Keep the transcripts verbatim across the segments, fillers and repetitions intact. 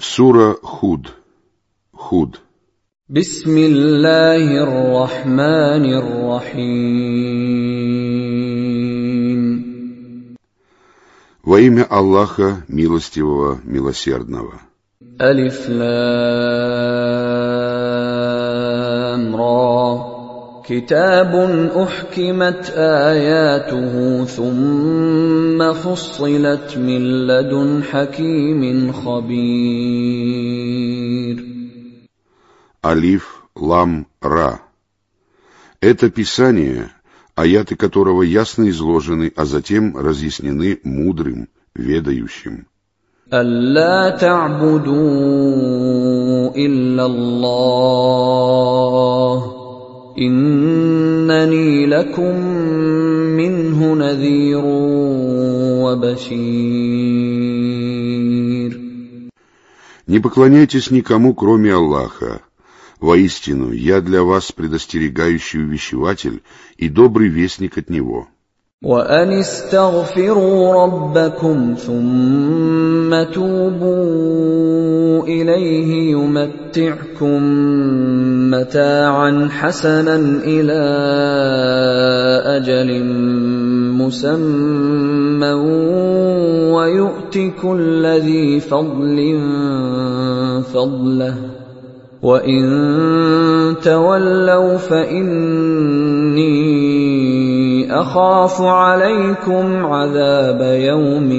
Сура Худ. Худ. Бисмиллахир рахманир рахим. Во имя Аллаха, милостивого, милосердного. Алиф лам ра. كتاب أحكمت آياته ثم فصلت من لدن حكيم خبير. Алиф, Лам, Ра. Это Писание, аяты которого ясно изложены, а затем разъяснены мудрым, ведающим. أَلَّا تَعْبُدُوا إِلَّا اللَّهَ إِنَّنِي لَكُمْ مِنْهُ نَذِيرٌ وَبَشِيرٌ. Не поклоняйтесь никому, кроме Аллаха. Воистину, я для вас предостерегающий увещеватель и добрый вестник от Него. وَأَنِ اسْتَغْفِرُوا رَبَّكُمْ ثُمَّ تُوبُوا إِلَيْهِ يُمَتِّعْكُم مَّتَاعًا حَسَنًا إِلَىٰ أَجَلٍ مُّسَمًّى وَيُؤْتِ كُلَّ ذِي فَضْلٍ فَضْلَهُ وَإِن تَوَلَّوْا فَإِنِّي أخاف عليكم عذاب يوم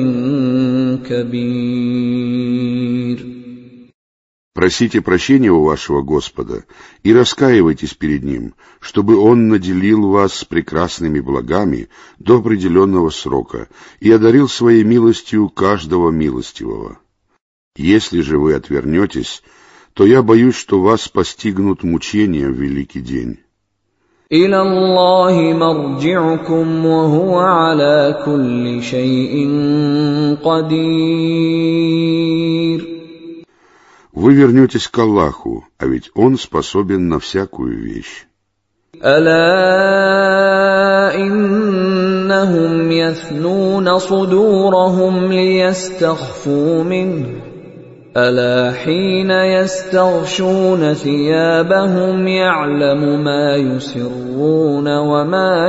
كبير. Просите прощения у вашего Господа и раскаивайтесь перед Ним, чтобы Он наделил вас прекрасными благами до определенного срока и одарил своей милостью каждого милостивого. Если же вы отвернетесь, то я боюсь, что вас постигнут мучения в великий день. إِلَى اللَّهِ مَرْجِعُكُمْ وَهُوَ عَلَى كُلِّ شَيْءٍ قَدِيرٌ. Вы вернетесь к Аллаху, а ведь Он способен на всякую вещь. أَلَا إِنَّهُمْ يَثْنُونَ صُدُورَهُمْ لِيَسْتَخْفُوا مِنْهُ أَلَا حِينَ يَسْتَغْشُونَ ثِيَابَهُمْ يَعْلَمُ مَا يُسِرُّونَ وَمَا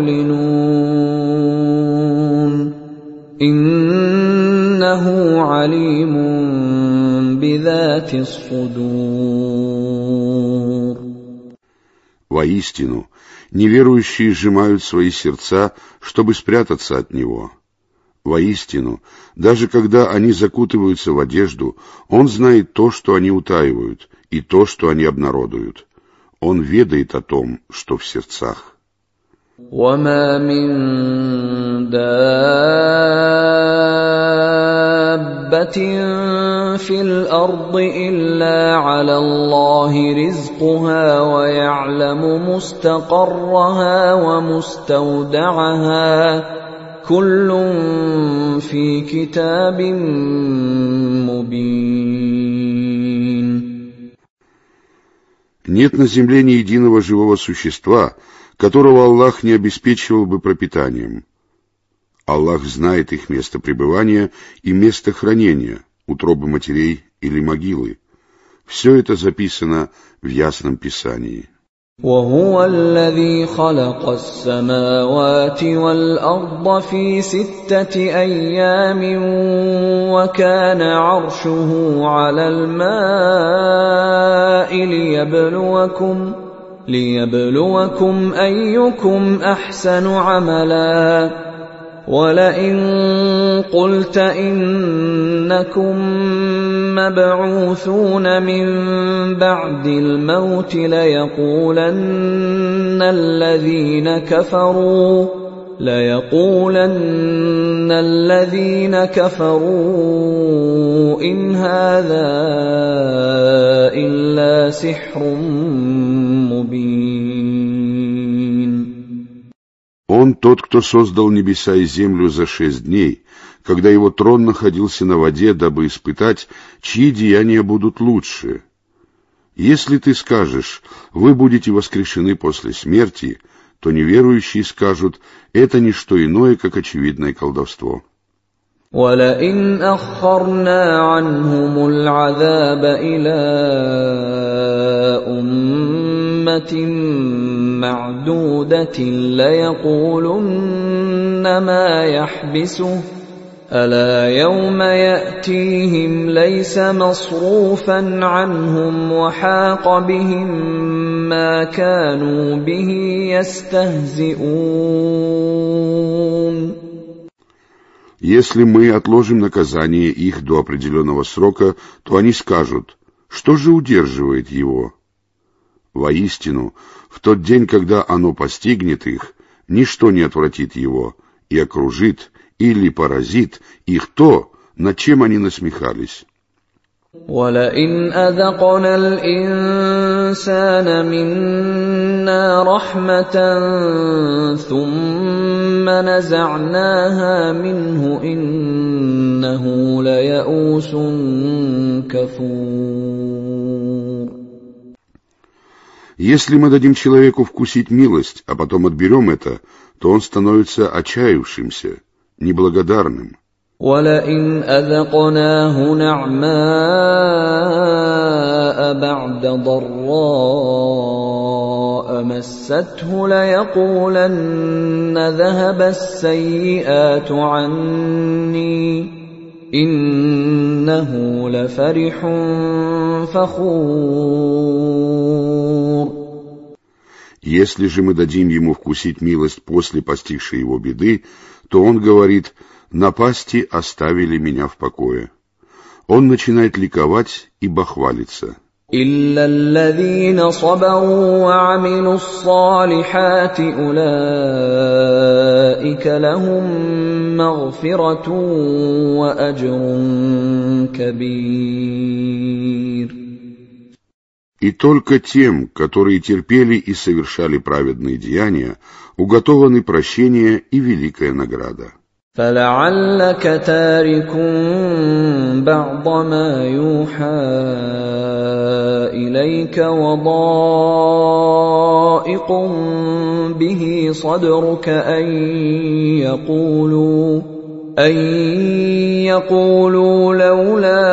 يُعْلِنُونَ إِنَّهُ عَلِيمٌ بِذَاتِ الصُّدُورِ. Воистину, неверующие сжимают свои сердца, чтобы спрятаться от Него. Воистину, даже когда они закутываются в одежду, Он знает то, что они утаивают, и то, что они обнародуют. Он ведает о том, что в сердцах. وَمَا مِن دَابَّةٍ فِي الْأَرْضِ إِلَّا عَلَى اللَّهِ رِزْقُهَا وَيَعْلَمُ مُسْتَقَرَّهَا وَمُسْتَوْدَعَهَا كُلٌّ فِي كِتَابٍ مُبِينٍ. Нет на земле ни единого живого существа, которого Аллах не обеспечивал бы пропитанием. Аллах знает их место пребывания и место хранения, утробы матерей или могилы. Все это записано в ясном Писании. وَهُوَ الَّذِي خَلَقَ السَّمَاوَاتِ وَالْأَرْضَ فِي سِتَّةِ أَيَّامٍ وَكَانَ عَرْشُهُ عَلَى الْمَاءِ لِيَبْلُوَكُمْ لِيَبْلُوَكُمْ أَيُّكُمْ أَحْسَنُ عَمَلًا وَلَئِن قُلْتَ إِنَّكُمْ مَبْعُوثُونَ مِنْ بَعْدِ الْمَوْتِ لَيَقُولَنَّ الَّذِينَ كَفَرُوا لَيَقُولَنَّ الَّذِينَ كَفَرُوا إِنْ هَذَا إِلَّا سِحْرٌ مُبِينٌ. Он тот, кто создал небеса и землю за шесть дней, когда его трон находился на воде, дабы испытать, чьи деяния будут лучше. Если ты скажешь, вы будете воскрешены после смерти, то неверующие скажут, это не что иное, как очевидное колдовство. وَلَئِنْ أَخَّرْنَا عَنْهُمُ الْعَذَابَ إِلَىٰ أُمَّةٍ مَّعْدُودَةٍ لَّيَقُولُنَّ مَا يَحْبِسُهُ ۗ أَلَا يَوْمَ يَأْتِيهِمْ لَيْسَ مَصْرُوفًا عَنْهُمْ وَحَاقَ بِهِم مَّا كَانُوا بِهِ يَسْتَهْزِئُونَ. Если мы отложим наказание их до определенного срока, то они скажут: что же удерживает его? Воистину, в тот день, когда оно постигнет их, ничто не отвратит его, и окружит или поразит их то, над чем они насмехались. وَلَئِنْ أَذَقْنَا الْإِنسَانَ مِنَّا رَحْمَةً ثُمَّ نَزَعْنَاهَا مِنْهُ إِنَّهُ لَيَئُوسٌ كَفُورٌ. Если мы дадим человеку вкусить милость, а потом отберем это, то он становится отчаявшимся, неблагодарным. وَلَئِنْ أَذَقْنَاهُ نَعْمَاءَ بَعْدَ ضَرَّاءَ مَسَّتْهُ لَيَقُولَنَّ ذَهَبَ السَّيِّئَاتُ عَنِّي إِنَّهُ لَفَرِحٌ فَخُورٌ. Если же мы дадим ему вкусить милость после постигшей его беды, то он говорит: напасти оставили меня в покое. Он начинает ликовать и бахвалиться. إِلَّا الَّذِينَ صَبَرُوا وَعَمِلُوا الصَّالِحَاتِ أُولَٰئِكَ لَهُم مَّغْفِرَةٌ وَأَجْرٌ كَبِيرٌ. И только тем, которые терпели и совершали праведные деяния, уготованы прощение и великая награда. فَلَعَلَّكَ تَارِكٌ بَعْضَ مَا يُوحَىٰ إِلَيْكَ وَضَائِقٌ بِهِ صَدْرُكَ أَن يَقُولُوا أَن يَقُولُوا لَوْلَا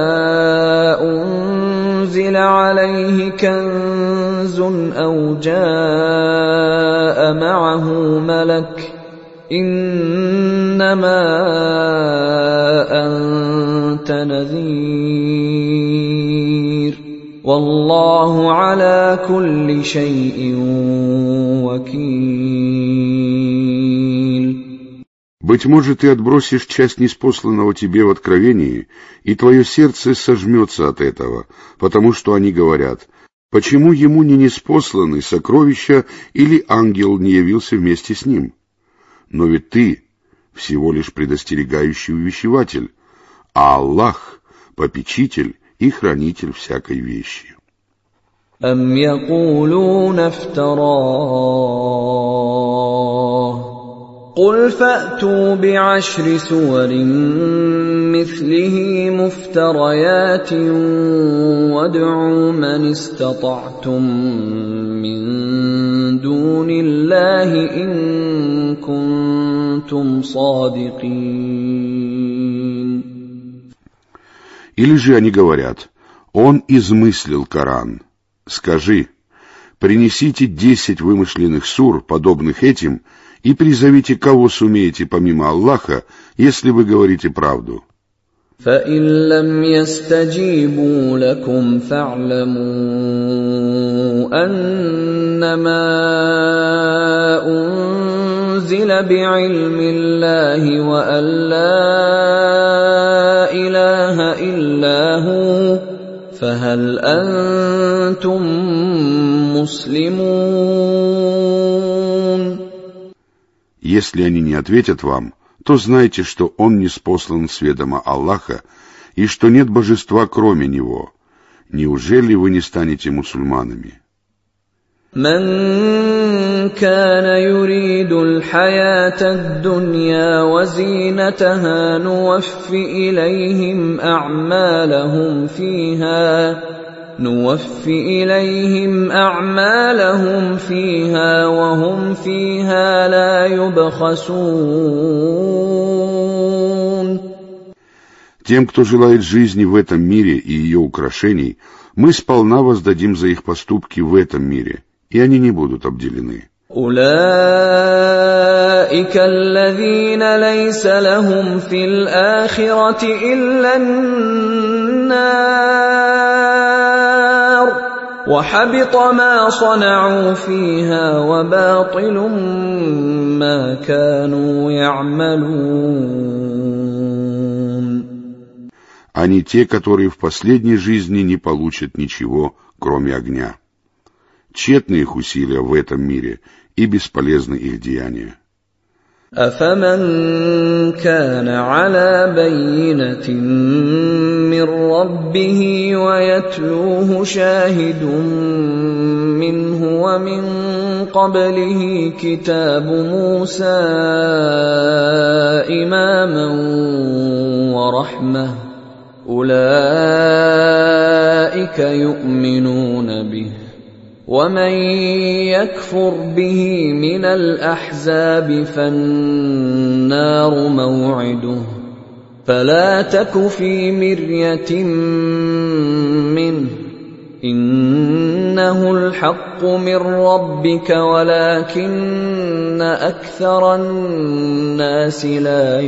أُنزِلَ عَلَيْهِ كَنزٌ أَوْ جَاءَ مَعَهُ مَلَكٌ إِنَّمَا أَنتَ نَذِيرٌ وَاللَّهُ عَلَىٰ كُلِّ شَيْءٍ وَكِيلٌ. Быть может, ты отбросишь часть ниспосланного тебе в откровении, и твое сердце сожмется от этого, потому что они говорят: почему ему не ниспосланы сокровища или ангел не явился вместе с ним? Но ведь ты всего лишь предостерегающий увещеватель, а Аллах — попечитель и хранитель всякой вещи. أَمْ يَقُولُونَ افْتَرَاهُ قُلْ فَأْتُوا بِعَشْرِ سُوَرٍ مِّثْلِهِ مُفْتَرَيَاتٍ وَادْعُوا مَنِ اسْتَطَعْتُم مِّن دُونِ اللَّهِ إِن كُنتُمْ صَادِقِينَ. Или же они говорят: он измыслил Коран. Скажи: принесите десять вымышленных сур, подобных этим, и призовите, кого сумеете помимо Аллаха, если вы говорите правду. فَإِن لَّمْ يَسْتَجِيبُوا لَكُمْ فَاعْلَمُوا أَنَّمَا أُنزِلَ بِعِلْمِ اللَّهِ وَأَن لَّا إِلَٰهَ إِلَّا هُوَ فَهَلْ أَنتُم مُّسْلِمُونَ. Если они не ответят вам, то знайте, что он ниспослан с ведома Аллаха, и что нет божества кроме Него. Неужели вы не станете мусульманами? مَن كَانَ يُرِيدُ الْحَيَاةَ الدُّنْيَا وَزِينَتَهَا نُوَفِّ إِلَيْهِمْ أَعْمَالَهُمْ فِيهَا نُوَفِّ إِلَيْهِمْ أَعْمَالَهُمْ فِيهَا وَهُمْ فِيهَا لَا يُبْخَسُونَ. Тем, кто желает жизни в этом мире и ее украшений, мы сполна воздадим за их поступки в этом мире, и они не будут обделены. أولئك الذين ليس لهم في الآخرة إلا النار وحبط ما صنعوا فيها وباطل ما كانوا يعملون. Они те, которые в последней жизни не получат ничего, кроме огня. Тщетны их усилия в этом мире, и бесполезны их деяния. أفمن كان على بينة من ربه ويتلوه شاهد منه ومن قبله كتاب موسى إماما ورحمة أولئك يؤمنون به ومن يكفر به من الأحزاب فالنار موعده فلا تك في مرية منه إنه الحق من ربك ولكن أكثر الناس لا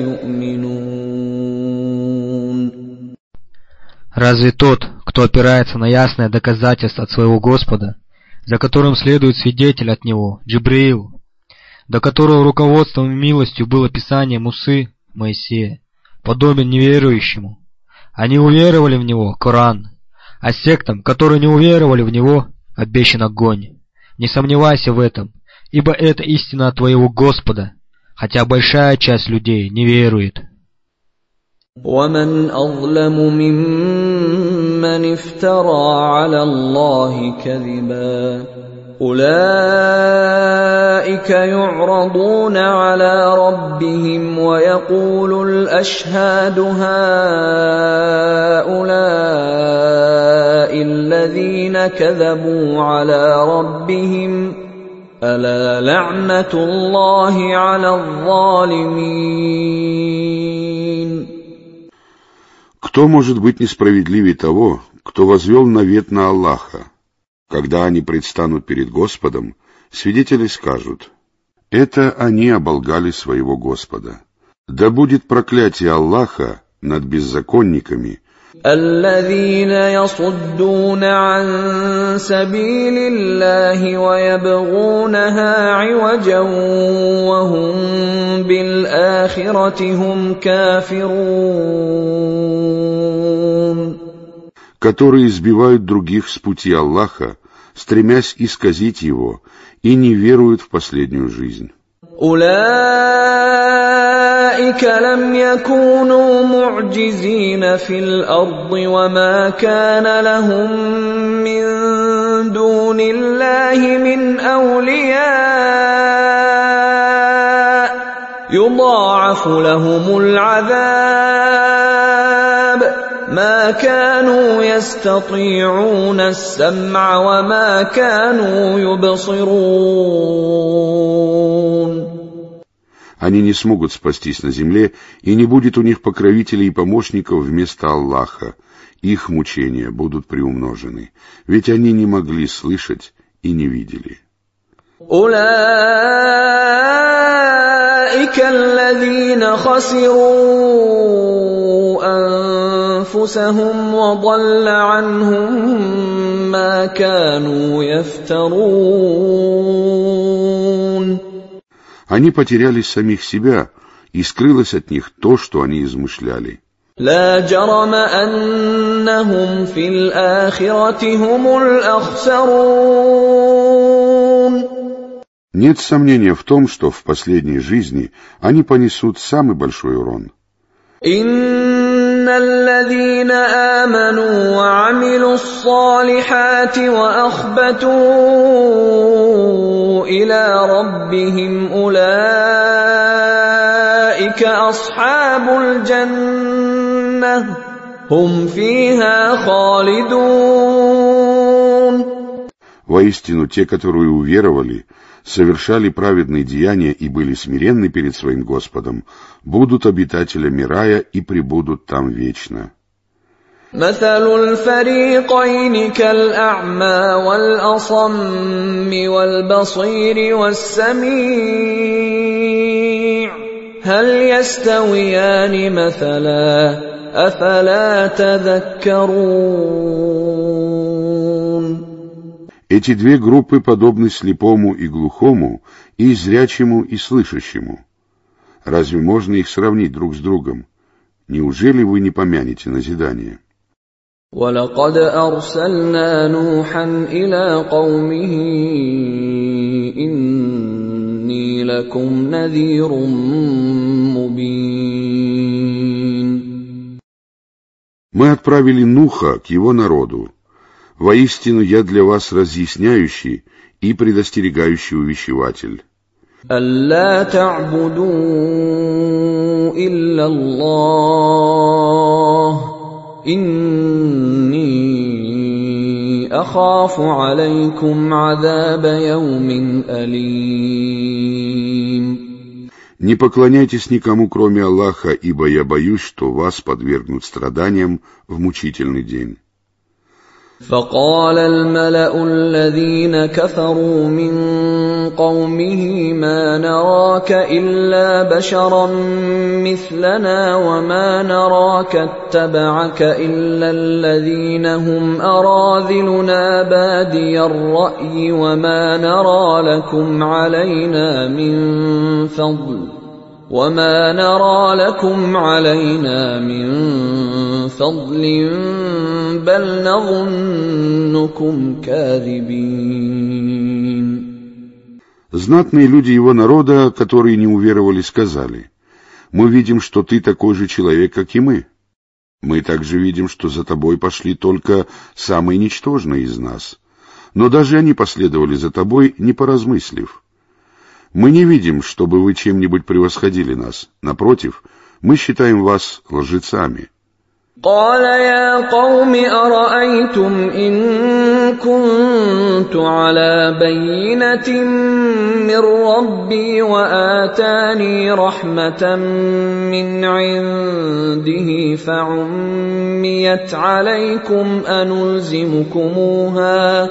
يؤمنون. Разве тот, кто опирается на ясное доказательство от своего Господа, за которым следует свидетель от него, Джибриил, до которого руководством и милостью было писание Мусы, Моисея, подобен неверующему? Они уверовали в него, Коран, а сектам, которые не уверовали в него, обещан огонь. Не сомневайся в этом, ибо это истина от твоего Господа, хотя большая часть людей не верует. ومن أظلم ممن افترى على الله كذبا أولئك يعرضون على ربهم ويقول الأشهاد هؤلاء الذين كذبوا على ربهم ألا لعنة الله على الظالمين. Кто может быть несправедливее того, кто возвел навет на Аллаха? Когда они предстанут перед Господом, свидетели скажут: это они оболгали своего Господа. Да будет проклятие Аллаха над беззаконниками, الذين يصدون عن سبيل الله ويبغونها عوجا وهم بالآخرة هم كافرون. которые избивают других с пути Аллаха, стремясь исказить его, и не веруют в последнюю жизнь. أولئك لم يكونوا معجزين في الأرض وما كان لهم من دون الله من أولياء يضاعف لهم العذاب ما كانوا يستطيعون السمع وما كانوا يبصرون. Они не смогут спастись на земле, и не будет у них покровителей и помощников вместо Аллаха. Их мучения будут приумножены, ведь они не могли слышать и не видели. أولئك الذين خسروا أنفسهم وضل عنهم ما كانوا يفترون. Они потеряли самих себя, и скрылось от них то, что они измышляли. لا جرم أنهم في الآخرة هم الأخسرون. Нет сомнения в том, что в последней жизни они понесут самый большой урон. إن الذين آمنوا وعملوا الصالحات وأخبتوا إلى ربهم أولئك أصحاب الجنة هم فيها خالدون. Воистину, те, которые уверовали, совершали праведные деяния и были смиренны перед своим Господом, будут обитателями рая и пребудут там вечно. مثل الفريقين كالأعمى والأصم والبصير والسميع هل يستويان مثلا أفلا تذكرون. Эти две группы подобны слепому и глухому, и зрячему и слышащему. Разве можно их сравнить друг с другом? Неужели вы не помянете назидание? وَلَقَدْ أَرْسَلْنَا نُوحًا إِلَىٰ قَوْمِهِ إِنِّي لَكُمْ نَذِيرٌ مُّبِينٌ. Мы отправили Нуха к его народу. Воистину я для вас разъясняющий и предостерегающий увещеватель. أَلَّا تَعْبُدُوا إِلَّا اللَّهَ إِنِّي أَخَافُ عَلَيْكُمْ عَذَابَ يَوْمٍ أَلِيمٍ. Не поклоняйтесь никому, кроме Аллаха, ибо я боюсь, что вас подвергнут страданиям в мучительный день. فقال الملأ الذين كفروا من قومه ما نراك إلا بشرا مثلنا وما نراك اتبعك إلا الذين هم أراذلنا بادي الرأي وما نرى لكم علينا من فضل وما نرى لكم علينا من فضل بل نظنكم كاذبين. Знатные люди его народа, которые не уверовали, сказали: «Мы видим, что ты такой же человек, как и мы. Мы также видим, что за тобой пошли только самые ничтожные из нас. Но даже они последовали за тобой, не поразмыслив. Мы не видим, чтобы вы чем-нибудь превосходили нас. Напротив, мы считаем вас лжецами». قال يا قوم أرأيتم إن كنت على بينة من ربي وآتاني رحمة من عنده فعميت عليكم أنلزمكموها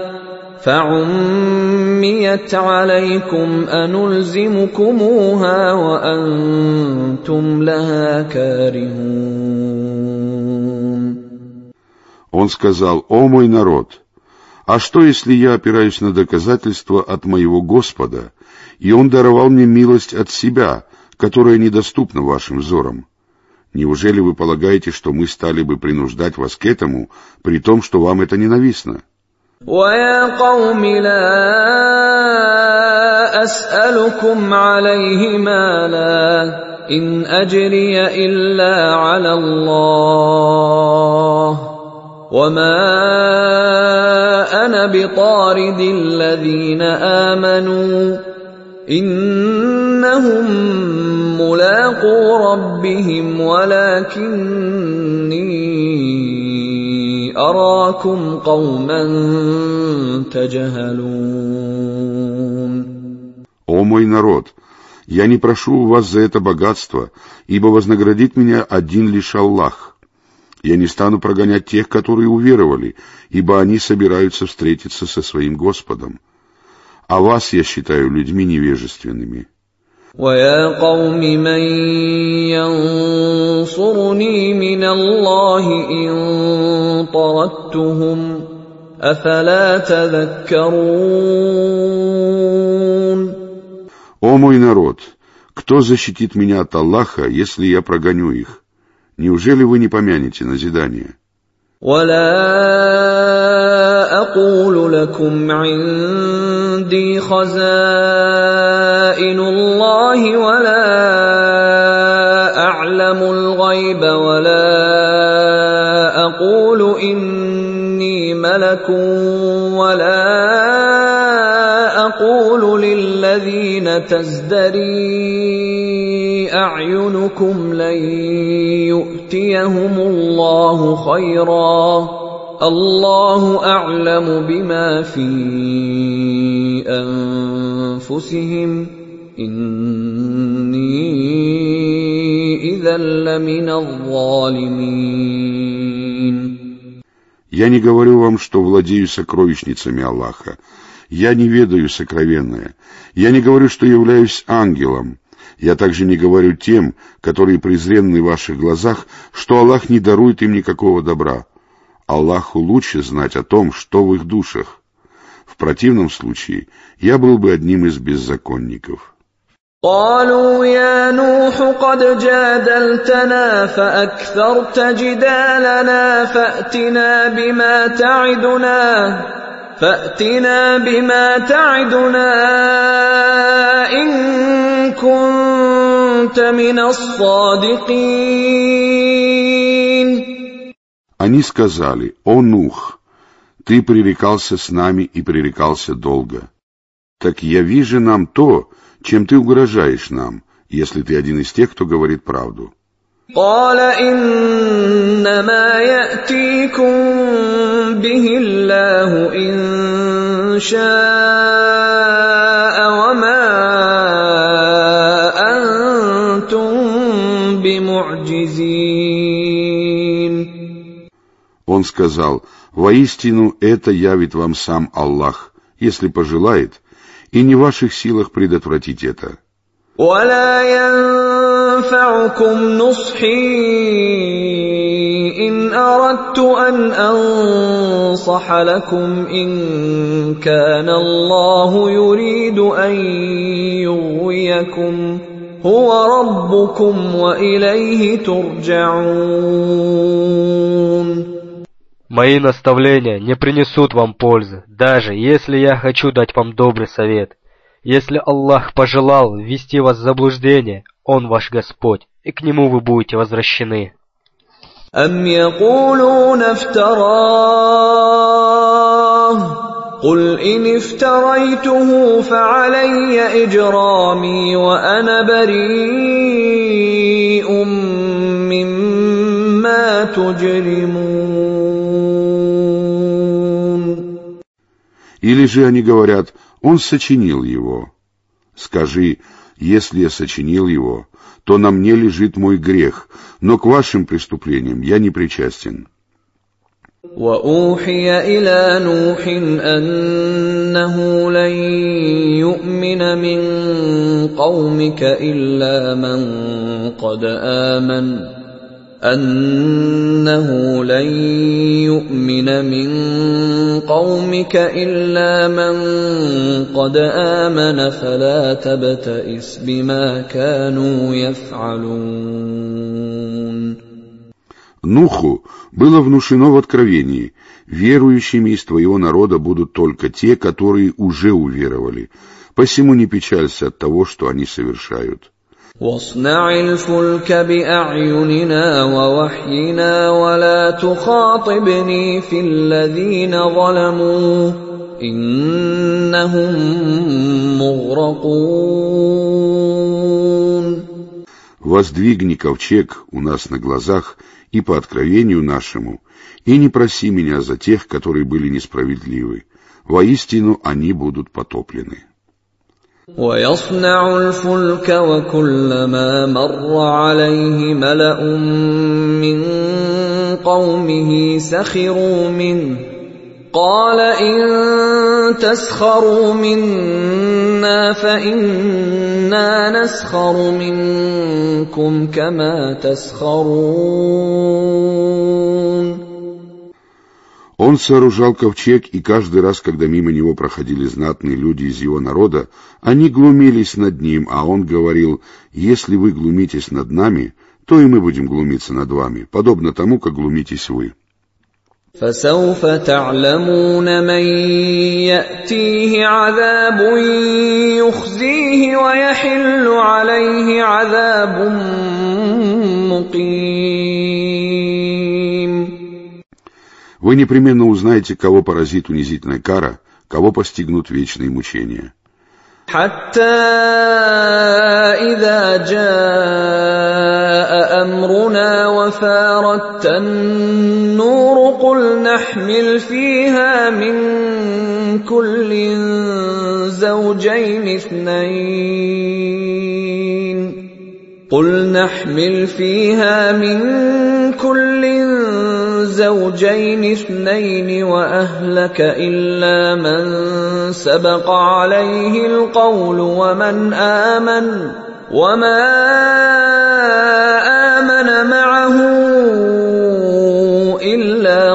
فعميت عليكم أنلزمكموها وأنتم لها كارهون. Он сказал: «О мой народ, а что, если я опираюсь на доказательства от моего Господа, и Он даровал мне милость от себя, которая недоступна вашим взорам? Неужели вы полагаете, что мы стали бы принуждать вас к этому, при том, что вам это ненавистно?» وَيَا قَوْمِ لَا أَسْأَلُكُمْ عَلَيْهِ مَالًا إِنْ أَجْرِيَ إِلَّا عَلَى اللَّهِ وَمَا أَنَا بِطَارِدِ الَّذِينَ آمَنُوا إِنَّهُمْ مُلَاقُو رَبِّهِمْ وَلَكِنِّي أَرَاكُمْ قَوْمًا تَجْهَلُونَ. «О мой народ, я не прошу у вас за это богатство, ибо вознаградит меня один лишь Аллах. Я не стану прогонять тех, которые уверовали, ибо они собираются встретиться со своим Господом. А вас я считаю людьми невежественными». وَيَا قَوْمِ مَنْ يَنْصُرُنِي مِنَ اللَّهِ إِنْ طَرَدتُّهُمْ أَفَلَا تَذَكَّرُونَ. «О мой народ, кто защитит меня от Аллаха, если я прогоню их? Неужели вы не помянете назидание?» وَلَا أَقُولُ لَكُمْ عِندِي خَزَائِنُ اللَّهِ وَلَا أَعْلَمُ الْغَيْبَ وَلَا أَقُولُ إِنِّي مَلَكٌ وَلَا أَقُولُ لِلَّذِينَ تَزْدَرِي أَعْيُنُكُمْ لَن يُؤْتِيَهُمُ اللَّهُ خَيْرًا الله أعلم بما في أنفسهم إني إذا لمن الظالمين. Я не говорю вам, что владею сокровищницами Аллаха. Я не ведаю сокровенное. Я не говорю, что являюсь ангелом. Я также не говорю тем, которые презренны в ваших глазах, что Аллах не дарует им никакого добра. Аллаху лучше знать о том, что в их душах. В противном случае я был бы одним из беззаконников. قالوا يا نوح قد جادلتنا فأكثرت جدالنا فأتنا بما تعدنا فأتنا بما تعدنا إن كنت من الصادقين. Они сказали: «О Нух, ты пререкался с нами и пререкался долго. Так яви же нам то, чем ты угрожаешь нам, если ты один из тех, кто говорит правду». قال إنما يأتيكم به الله إن شاء وما أنتم بمعجزين. Он сказал: «Воистину это явит вам сам Аллах, если пожелает, и не в ваших силах предотвратить это». ولا ينفعكم نصحي إن أردت أن أنصح لكم إن كان الله يريد أن يغويكم هو ربكم وإليه ترجعون. Мои наставления не принесут вам пользы, даже если я хочу дать вам добрый совет. Если Аллах пожелал ввести вас в заблуждение, Он ваш Господь, и к Нему вы будете возвращены. أم يقولون افتراه قل إن افتريته فعلي إجرامي وأنا بريء مما تجرمون. Или же они говорят: «Он сочинил его». Скажи: «Если я сочинил его, то на мне лежит мой грех, но к вашим преступлениям я не причастен». وأوحي إلى نوح أنه لن يؤمن من قومك إلا من قد آمن أنه لن يؤمن من قومك إلا من قد آمن فلا تبتئس بما كانوا يفعلون. Нуху было внушено в откровении: верующими из твоего народа будут только те, которые уже уверовали, посему не печалься от того, что они совершают. واصنع الفلك بأعيننا ووحينا ولا تخاطبني في الذين ظلموا إنهم مغرقون. Воздвигни ковчег у нас на глазах и по откровению нашему, и не проси меня за тех, которые были несправедливы. Воистину они будут потоплены. ويصنع الفلك وكلما مر عليه ملأ من قومه سخروا منه قال إن تسخروا منا فإنا نسخر منكم كما تسخرون. Он сооружал ковчег, и каждый раз, когда мимо него проходили знатные люди из его народа, они глумились над ним, а он говорил: «Если вы глумитесь над нами, то и мы будем глумиться над вами, подобно тому, как глумитесь вы». فسوف تعلمون من يأتيه عذاب يخزيه ويحل عليه عذاب مقيم. Вы непременно узнаете, кого поразит унизительная кара, кого постигнут вечные мучения. حتى إذا جاء أمرنا وفارت النور قل نحمل فيها من كل زوجين اثنين قل نحمل فيها من كل زوجين اثنين وأهلك إلا من سبق عليه القول ومن آمن وما آمن معه إلا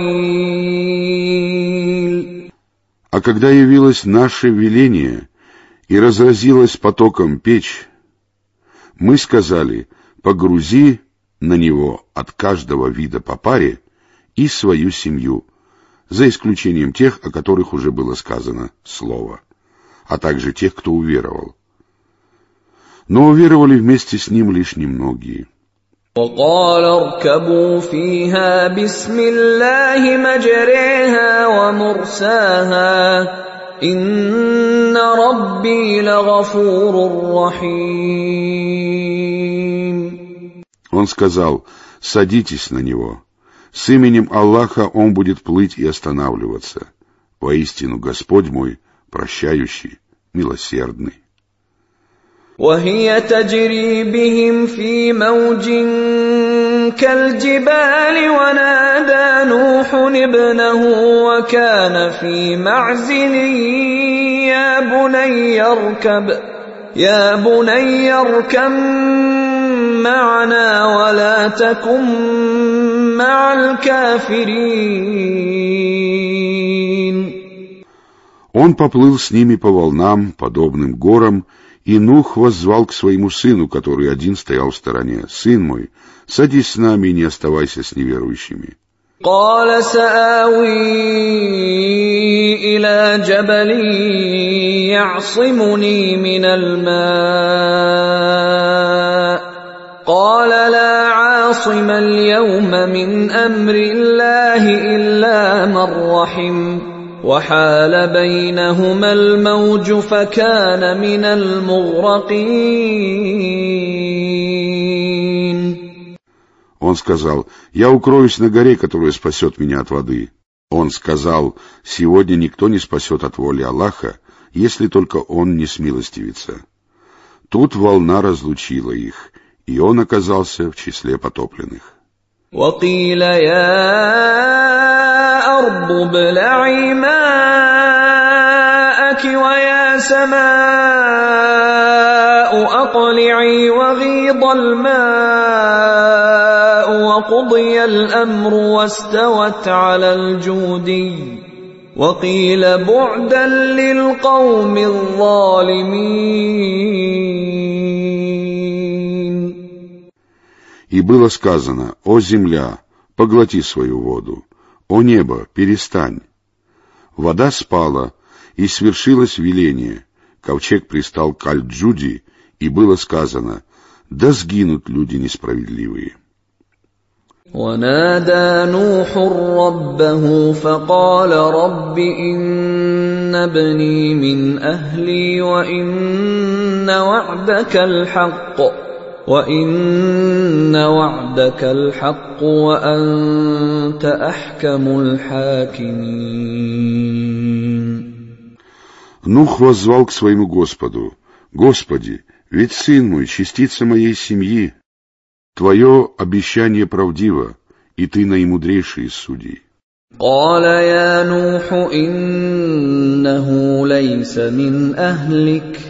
قليل. А когда явилось наше веление и разразилась потоком печь, мы сказали: погрузи на него от каждого вида по паре и свою семью, за исключением тех, о которых уже было сказано слово, а также тех, кто уверовал. Но уверовали вместе с ним лишь немногие. وقال اركبوا فيها بسم الله مجريها ومرساها إن ربي لغفور رحيم. Он сказал: садитесь на него. С именем Аллаха он будет плыть и останавливаться. Воистину, Господь мой, прощающий, милосердный. وهي تجري بهم في موج كالجبال ونادى نوح ابنه وكان في معزل يا بني اركب يا بني اركب معنا ولا تكن مع الكافرين. Он поплыл с ними по волнам, подобным горам, и Нух воззвал к своему сыну, который один стоял в стороне: «Сын мой, садись с нами и не оставайся с неверующими». قال سآوي إلى جبل يعصمني من الماء قال لا عاصم اليوم من أمر الله إلا من رحم وحال بينهما الموج فكان من المغرقين. Он сказал: «Я укроюсь на горе, которая спасет меня от воды». Он сказал: «Сегодня никто не спасет от воли Аллаха, если только он не смилостивится». Тут волна разлучила их, и он оказался в числе потопленных. وقيل يا أرض ابلعي ماءك ويا سماء أقلعي وغيض الماء وقضي الأمر واستوت على الجودي وقيل بعدا للقوم الظالمين. И было сказано: «О земля, поглоти свою воду! О небо, перестань!» Вода спала, и свершилось веление. Ковчег пристал к Аль-Джуди, и было сказано: «Да сгинут люди несправедливые». ونادى نوح ربه فقال رب إن ابني من أهلي وإن وعدك الحق وَإِنَّ وَعْدَكَ الْحَقُّ وَأَنْتَ أَحْكَمُ الْحَاكِمِينَ. Нух воззвал к своему Господу: «Господи, ведь сын мой, частица моей семьи. Твое обещание правдиво, и ты наимудрейший из судей». قال يا نوح إنه ليس من أهلك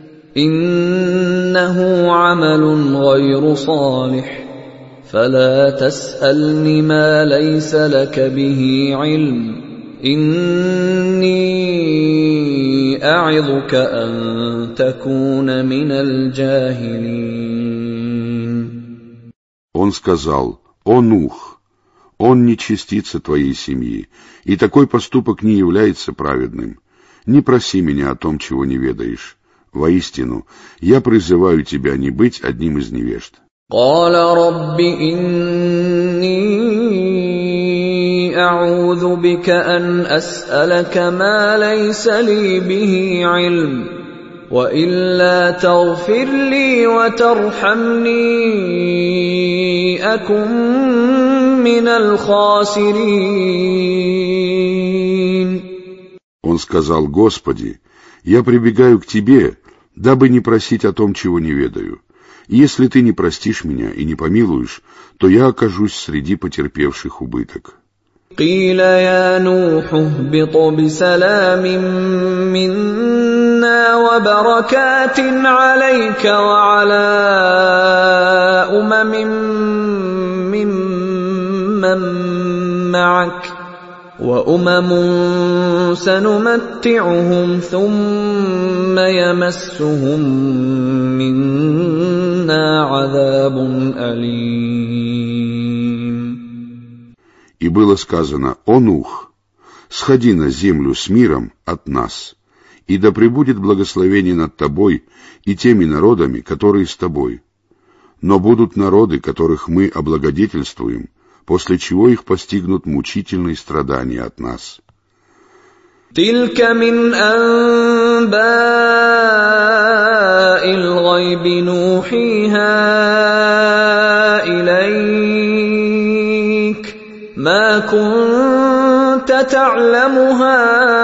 إنه عمل غير صالح فلا تسألني ما ليس لك به علم إني أعظك أن تكون من الجاهلين. Он сказал: «О Нух, он не частица твоей семьи, и такой поступок не является праведным. Не проси меня о том, чего не ведаешь. Воистину, я призываю тебя не быть одним из невежд». قال رب إني أعوذ بك أن أسألك ما ليس لي به علم وإلا تغفر لي وترحمني أكن من الخاسرين. Он сказал: Господи, я прибегаю к Тебе, дабы не просить о том, чего не ведаю. Если Ты не простишь меня и не помилуешь, то я окажусь среди потерпевших убыток. قيل يا نوح اهبط بسلام منا وبركات عليك وعلى أمم ممن معك وأمم سنمتعهم ثم يمسهم منا عذاب أليم. И было сказано: «О Нух, сходи на землю с миром от нас, и да пребудет благословение над тобой и теми народами, которые с тобой. Но будут народы, которых мы облагодетельствуем, после чего их постигнут мучительные страдания от нас». تلك من أنباء الغيب نوحيها إليك ما كنت تعلمها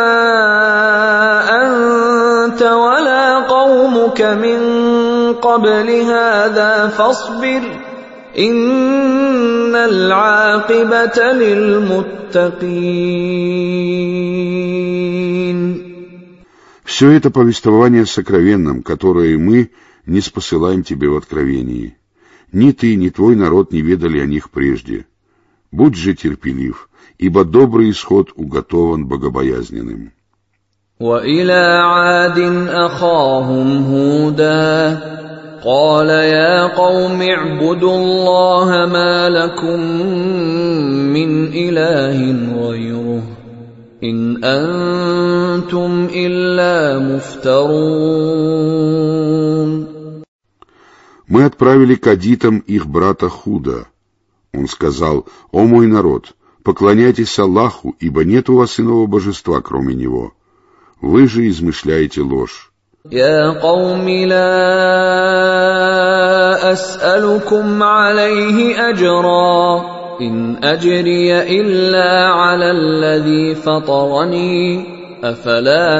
أنت ولا قومك من قبل هذا فاصبر إن العاقبة للمتقين. Все это повествование сокровенным, которое мы не спосылаем тебе в откровении. Ни ты, ни твой народ не ведали о них прежде. Будь же терпелив, ибо добрый исход уготован богобоязненным. وإلى عاد أخاهم هودا قال يا قوم اعبدوا الله ما لكم من إله غيره إن أنتم إلا مفترون. Мы отправили к адитам их брата Худа. Он сказал: «О мой народ, поклоняйтесь Аллаху, ибо нет у вас иного божества, кроме Него. Вы же измышляете ложь». يا قوم لا أسألكم عليه أجرا إن أجري إلا على الذي فطرني أفلا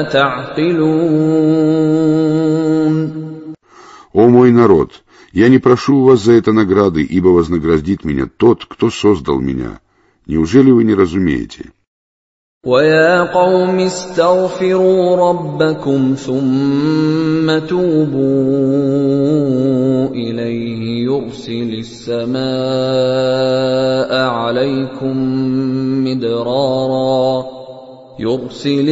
تعقلون. «О мой народ, я не прошу у вас за это награды, ибо вознаградит меня тот, кто создал меня. Неужели вы не разумеете?» ويا قوم استغفروا ربكم ثم توبوا إليه يرسل السماء عليكم مدرارا يرسل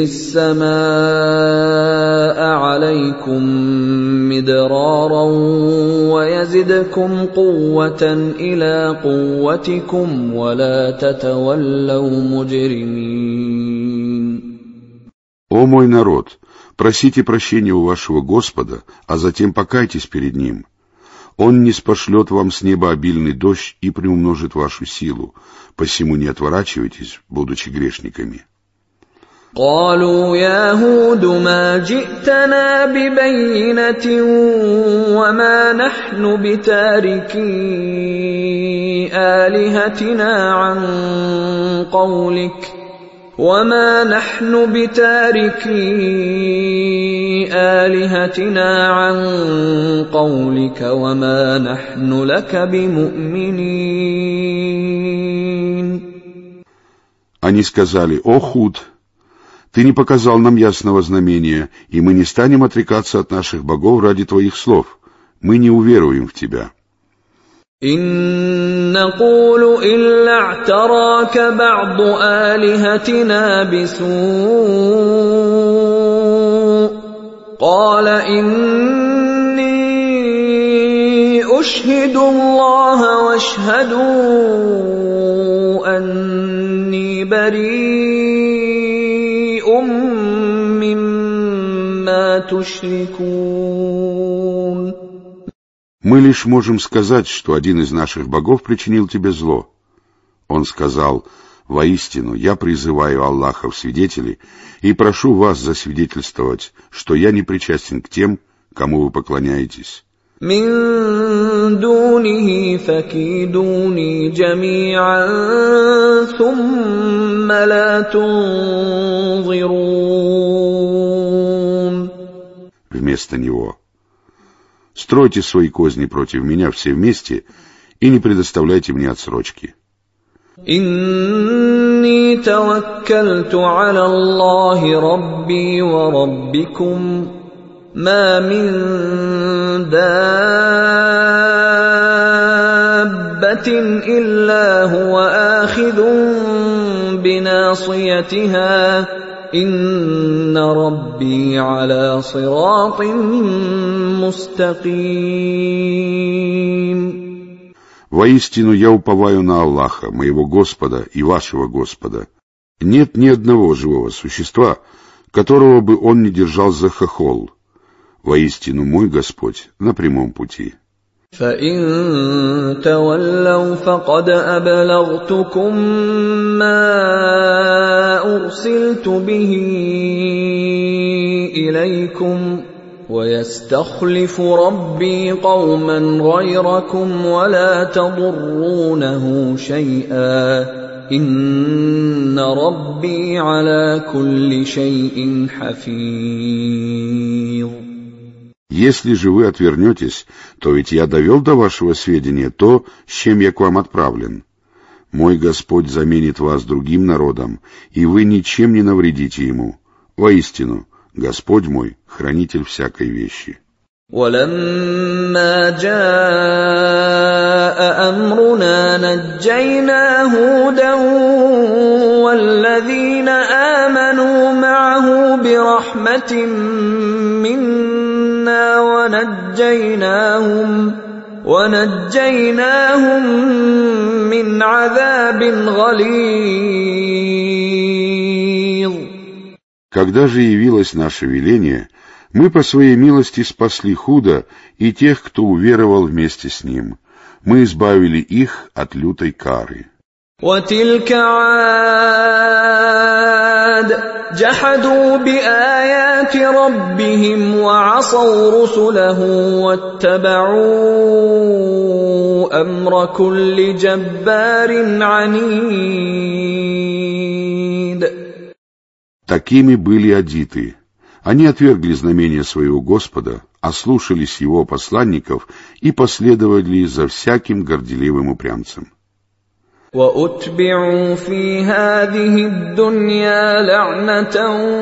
السماء عليكم مدرارا ويزدكم قوة إلى قوتكم ولا تتولوا مجرمين. «О мой народ, просите прощения у вашего Господа, а затем покайтесь перед Ним. Он ниспошлет вам с неба обильный дождь и приумножит вашу силу, посему не отворачивайтесь, будучи грешниками». قالوا يا هود ما جئتنا ببينة وما نحن بتاركي آلهتنا عن قولك وما نحن بتاركي آلهتنا عن قولك وما نحن لك بمؤمنين. Они сказали: «О Худ, ты не показал нам ясного знамения, и мы не станем отрекаться от наших богов ради твоих слов. Мы не уверуем в тебя». إن نقول إلا اعتراك بعض آلهتنا بسوء قال إني أشهد الله واشهدوا أني بريء مما تشركون. Мы лишь можем сказать, что один из наших богов причинил тебе зло. Он сказал: «Воистину, я призываю Аллаха в свидетели и прошу вас засвидетельствовать, что я не причастен к тем, кому вы поклоняетесь. من دونه فكيدوني جميعا ثم لا تنظرون. Вместо него: стройте свои козни против меня все вместе и не предоставляйте мне отсрочки. إني توكلت على الله ربي وربكم ما من دابة إلا هو آخذ بناصيتها إن ربي على صراط مستقيم. Воистину я уповаю на Аллаха, моего Господа и вашего Господа. Нет ни одного живого существа, которого бы он не держал за хохол. Воистину мой Господь на прямом пути. فَإِن تَوَلَّوْا فَقَدْ أَبْلَغْتُكُم مَّا أُرْسِلْتُ بِهِ إِلَيْكُمْ وَيَسْتَخْلِفُ رَبِّي قَوْمًا غَيْرَكُمْ وَلَا تَضُرُّونَهُ شَيْئًا إِنَّ رَبِّي عَلَى كُلِّ شَيْءٍ حَفِيظٌ. Если же вы отвернетесь, то ведь я довел до вашего сведения то, с чем я к вам отправлен. Мой Господь заменит вас другим народом, и вы ничем не навредите ему. Воистину, Господь мой, хранитель всякой вещи. وَلَمَّا جَاءَ أَمْرُنَا نَجَّيْنَا هُودًا وَالَّذِينَ آمَنُوا مَعَهُ بِرَحْمَةٍ مِّنَّا وَنَجَّيْنَاهُمْ وَنَجَّيْنَاهُمْ مِنْ عَذَابٍ غَلِيظٍ. Когда же явилось наше веление, мы по своей милости спасли Худа и тех, кто уверовал вместе с ним. Мы избавили их от лютой кары. وَتِلْكَ عَادٌ جَحَدُوا بِآيَاتِ رَبِّهِمْ وَعَصَوْا رُسُلَهُ وَاتَّبَعُوا أَمْرَ كُلِّ جَبَّارٍ عَنِيدٍ. Такими были адиты. Они отвергли знамения своего Господа, ослушались его посланников и последовали за всяким горделивым упрямцем. وَأُتْبِعُوا فِي هَٰذِهِ الدُّنْيَا لَعْنَةً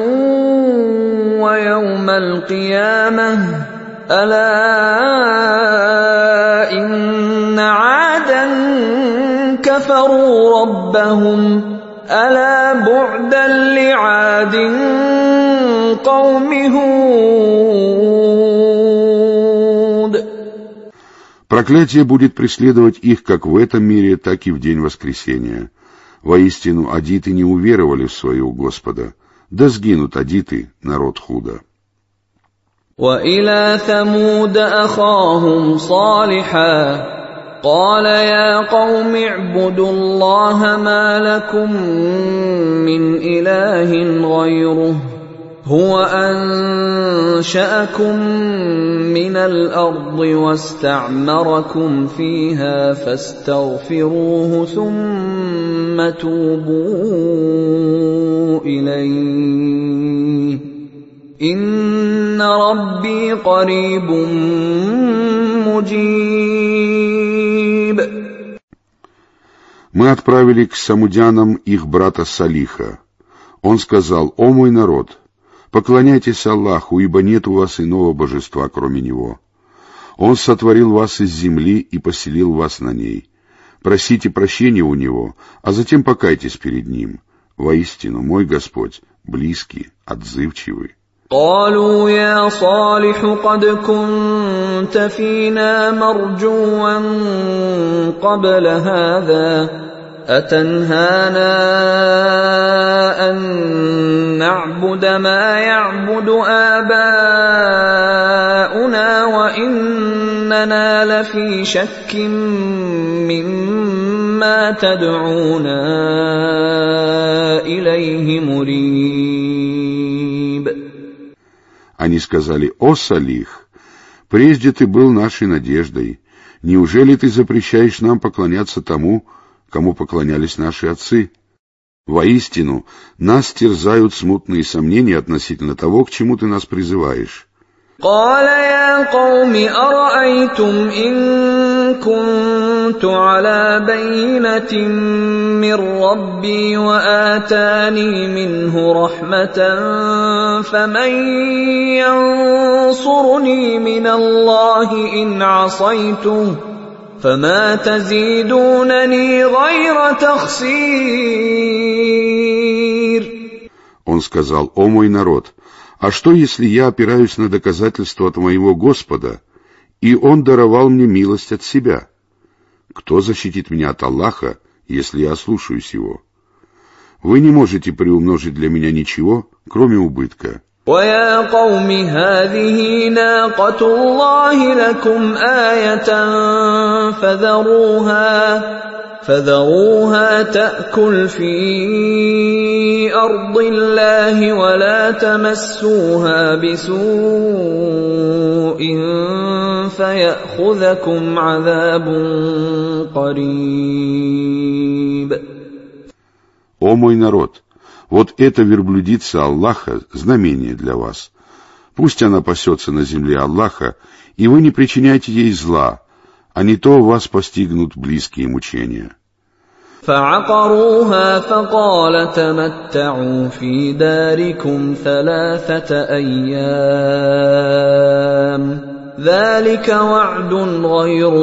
وَيَوْمَ الْقِيَامَةِ أَلَا إِنَّ عَادًا كَفَرُوا رَبَّهُمْ أَلَا بُعْدًا لِّعَادٍ قَوْمِ هُودٍ. Проклятие будет преследовать их как в этом мире, так и в день воскресения. Воистину, адиты не уверовали в своего Господа. Да сгинут адиты, народ Худа. وَإِلَى ثَمُودَ أَخَاهُمْ صَالِحًا قَالَ يَا قَوْمِ اعْبُدُوا اللَّهَ مَا لَكُم مِّنْ إِلَٰهٍ غَيْرُهُ هُوَ أَنشَأَكُم مِّنَ الْأَرْضِ وَاسْتَعْمَرَكُمْ فِيهَا فَاسْتَغْفِرُوهُ ثُمَّ تُوبُوا إِلَيْهِ إِنَّ رَبِّي قَرِيبٌ مُّجِيبٌ. Мы отправили к самудянам их брата Салиха. Он сказал: «О мой народ, поклоняйтесь Аллаху, ибо нет у вас иного божества, кроме Него. Он сотворил вас из земли и поселил вас на ней. Просите прощения у Него, а затем покайтесь перед Ним. Воистину, мой Господь близкий, отзывчивый». قالوا يا صالح قد كنت فينا مرجوا قبل هذا أتنهانا أن نعبد ما يعبد آباؤنا وإننا لفي شك مما تدعونا إليه مريب. Они сказали: «О, Салих, Прежде ты был нашей надеждой. Неужели ты запрещаешь нам поклоняться тому, кому поклонялись наши отцы? Воистину, нас терзают смутные сомнения относительно того, к чему ты нас призываешь. قال يا قوم أرأيتم إن كنت على بينة من ربي وآتاني منه رحمة فمن ينصرني من الله إن عصيته فما تزيدونني غير تخسير. Он сказал: «О мой народ, а что, если я опираюсь на доказательства от моего Господа, и Он даровал мне милость от себя? Кто защитит меня от Аллаха, если я ослушаюсь Его? Вы не можете приумножить для меня ничего, кроме убытка». وَيَا قَوْمِ هَٰذِهِ نَاقَةُ اللَّهِ لَكُمْ آيَةً فَذَرُوهَا فَذَرُوهَا تَأْكُلْ فِي أَرْضِ اللَّهِ وَلَا تَمَسُّوهَا بِسُوءٍ فَيَأْخُذَكُمْ عَذَابٌ قَرِيبٌ. О мой народ! Вот эта верблюдица Аллаха — знамение для вас. Пусть она пасется на земле Аллаха, и вы не причиняйте ей зла, а не то вас постигнут близкие мучения. فَعَقَرُوهَا فَقَالَ تَمَتَّعُوا فِي دَارِكُمْ ثَلَاثَةَ أَيَّامٍ ذَلِكَ وَعْدٌ غَيْرُ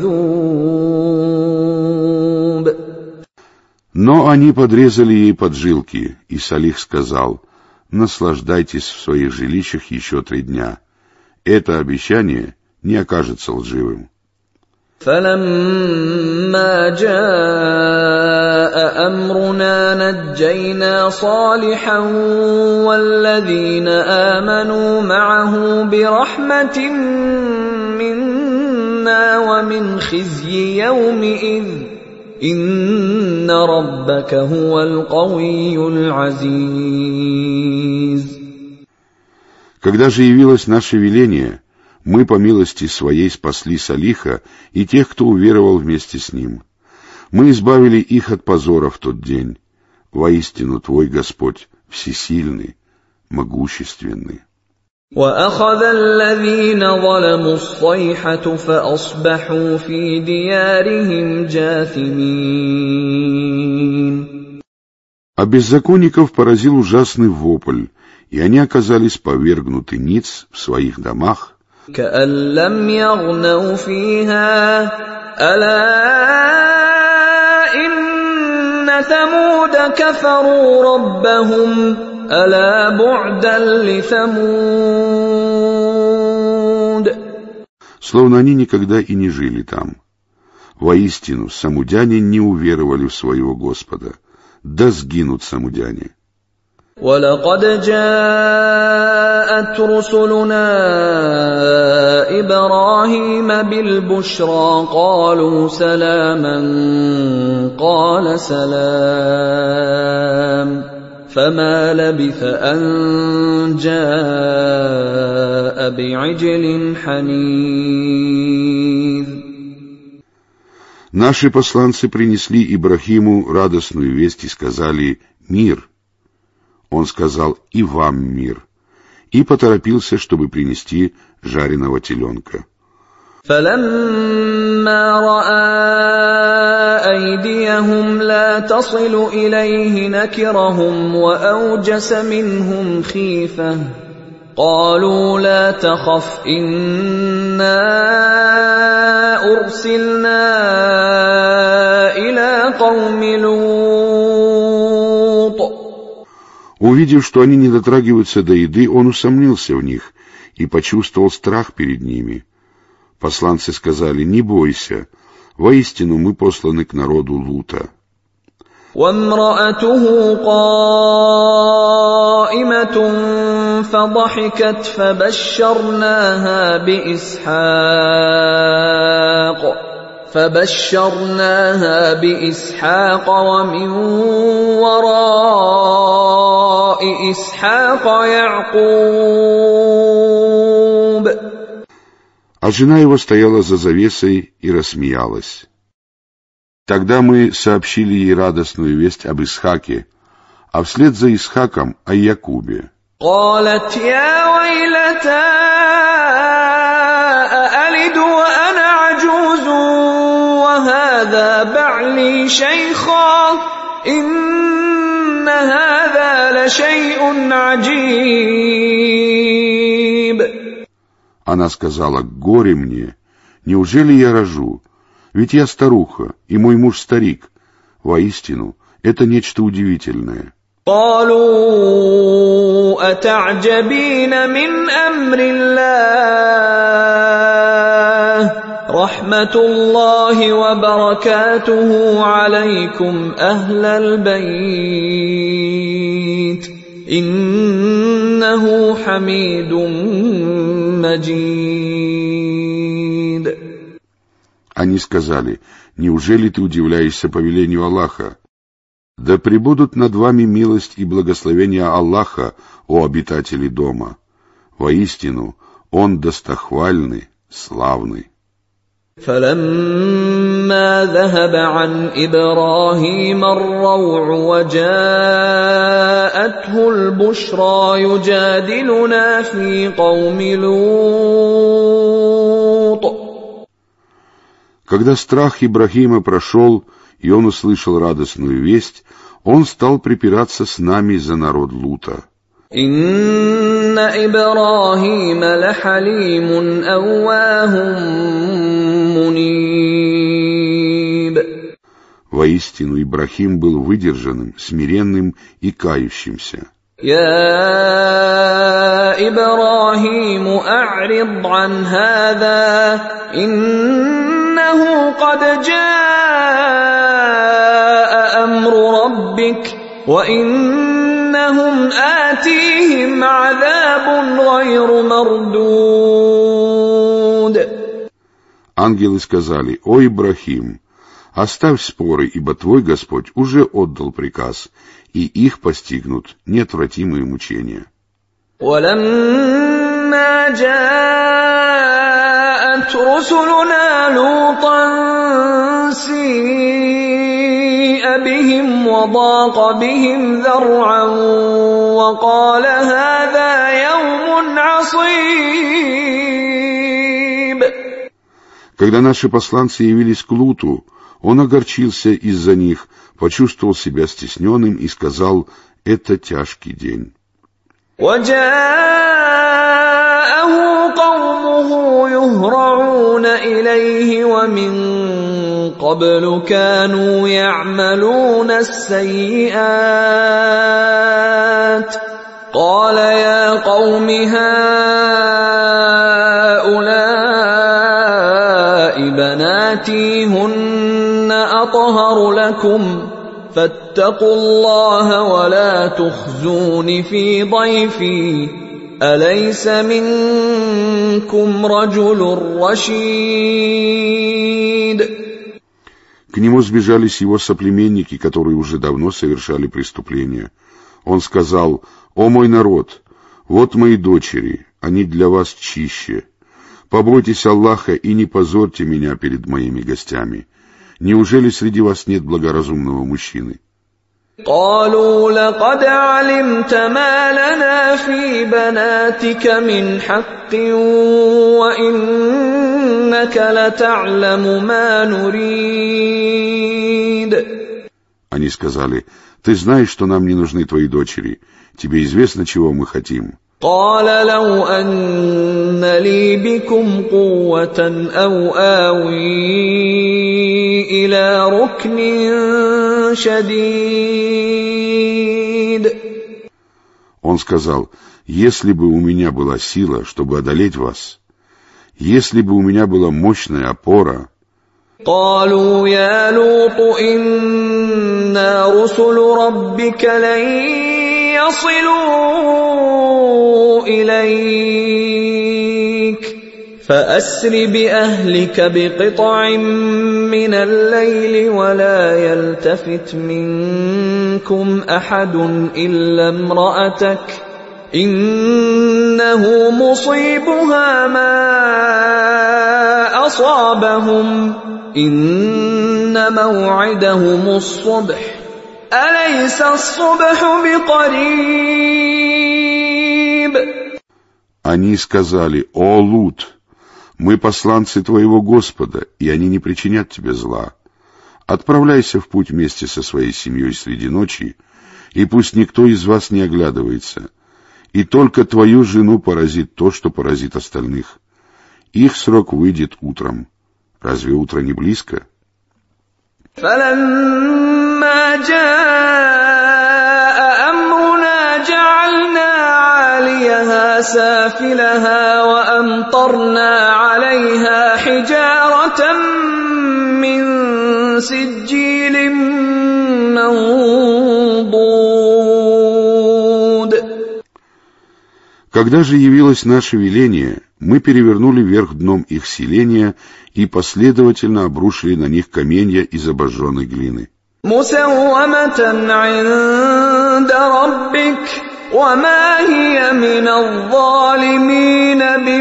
مَكْذُوبٍ. Но они подрезали ей поджилки, и Салих сказал: «Наслаждайтесь в своих жилищах еще три дня. Это обещание не окажется лживым». فَلَمَّا جَاءَ أَمْرُنَا نَجَّيْنَا صَالِحًا وَالَّذِينَ آمَنُوا مَعَهُ بِرَحْمَةٍ مِّنَّا وَمِنْ خِزْيِ يَوْمِئِذٍ إِنَّ رَبَّكَ هُوَ الْقَوِيُّ الْعَزِيزُ. Когда же явилось наше веление, мы по милости своей спасли Салиха и тех, кто уверовал вместе с ним. Мы избавили их от позора в тот день. Воистину, твой Господь всесильный, могущественный. وَأَخَذَ الَّذِينَ ظَلَمُوا الصَّيْحَةُ فَأَصْبَحُوا فِي دِيَارِهِمْ جَاثِمِينَ. А беззаконников поразил ужасный вопль, и они оказались повергнуты ниц в своих домах. كَأَن لَّمْ يَغْنَوْا فِيهَا أَلَا إِنَّ ثَمُودَ كَفَرُوا رَبَّهُمْ أَلَا بُعْدًا لِثَمُودَ. Словно они никогда и не жили там. Воистину, самудяне не уверовали в своего Господа. Да сгинут самудяне. وَلَقَدْ جَاءَتْ رُسُلُنَا إِبْرَاهِيمَ بِالْبُشْرَىٰ قَالُوا سَلَامًا قَالَ سَلَامٌ فَمَا لَبِثَ أَن جَاءَ بِعِجْلٍ حَنِيذٍ. Наши посланцы принесли Ибрахиму радостную весть и сказали: «Мир». Он сказал: «И вам мир», и поторопился, чтобы принести жареного теленка. فَلَمَّا رَأَىٰ أَيْدِيَهُمْ لَا تَصِلُ إِلَيْهِ نَكِرَهُمْ وَأَوْجَسَ مِنْهُمْ خِيفَةً قَالُوا لَا تَخَفْ إِنَّا أُرْسِلْنَا إِلَىٰ قَوْمِ لُوطٍ. Увидев, что они не дотрагиваются до еды, он усомнился в них и почувствовал страх перед ними. Посланцы сказали: «Не бойся, воистину мы посланы к народу Лута». وَامْرَأَتُهُ قَائِمَةٌ فَضَحِكَتْ فَبَشَّرْنَاهَا بِإِسْحَاقَ فَبَشَّرْنَاهَا بِإِسْحَاقَ وَمِن وَرَاءِ إِسْحَاقَ يَعْقُوبَ. а жена его стояла за завесой и рассмеялась. Тогда мы сообщили ей радостную весть об Исхаке, а вслед за Исхаком о Якубе. قالت يا ويلتى أألد وأنا عجوز وهذا بعلي شيخا إن هذا لشيء عجيب. Она сказала: «Горе мне! Неужели я рожу? Ведь я старуха, и мой муж старик. Воистину, это нечто удивительное». قالوا أتعجبين من أمر الله رحمة الله وبركاته عليكم أهل البيت إنه حميد مجيد. Они сказали: «Неужели ты удивляешься повелению Аллаха? Да пребудут над вами милость и благословение Аллаха, о обитатели дома. Воистину, Он достохвальный, славный». فلما ذهب عن إبراهيم الروع وجاءته البشرى يجادلنا في قوم لوط. Когда страх Ибрахима прошел, и он услышал радостную весть, он стал припираться с нами за народ Лута. إن إبراهيم لحليم أواه منيب. Воистину, Ибрахим был выдержанным, смиренным и кающимся. يا إبراهيم أعرض عن هذا إنه قد جاء أمر ربك وإنهم آتيهم عذاب غير مردود. Ангелы сказали: «О Ибрахим, оставь споры, ибо твой Господь уже отдал приказ, и их постигнут неотвратимые мучения». ولما جاءت رسلنا لوطا سيء بهم وضاق بهم ذرعا وقال هذا يوم عصيب. Когда наши посланцы явились к Луту, он огорчился из-за них, почувствовал себя стесненным и сказал: «Это тяжкий день». وجاءه قومه يهرعون إليه ومن قبل كانوا يعملون السيئات قال يا قوم هؤلاء بناتي هن أطهر لكم فاتقوا الله ولا تخزون في ضيفي أليس منكم رجل رشيد. К нему сбежались его соплеменники, которые уже давно совершали преступления. Он сказал: «О мой народ, вот мои дочери, они для вас чище. Побойтесь Аллаха и не позорьте меня перед моими гостями. Неужели среди вас нет благоразумного мужчины?» قالوا لقد علمت ما لنا في بناتك من حق وإنك لتعلم ما نريد. Они сказали: «Ты знаешь, что нам не нужны твои дочери. Тебе известно, чего мы хотим». قال لو أن لي بكم قوة أو آوي إلى ركن شديد. Он сказал: «Если бы у меня была сила, чтобы одолеть вас, если бы у меня была мощная опора». قالوا يا لوط إنا رسل ربك لن يصلوا إليك فأسر بأهلك بقطع من الليل ولا يلتفت منكم أحد إلا امرأتك إن تصيبنه مصيبها ما أصابهم إن موعدهم الصبح أليس الصبح بقريب. Они сказали: «О, Лут, мы посланцы твоего Господа, и они не причинят тебе зла. Отправляйся в путь вместе со своей семьей среди ночи, и пусть никто из вас не оглядывается, и только твою жену поразит то, что поразит остальных. Их срок выйдет утром. Разве утро не близко?» فلما جاء أمرنا جعلنا عاليها سافلها وأمطرنا عليها حجارة من سجيل منضود. Когда же явилось наше веление, мы перевернули вверх дном их селения и последовательно обрушили на них каменья из обожженной глины. مسومة عند ربك وما هي من الظالمين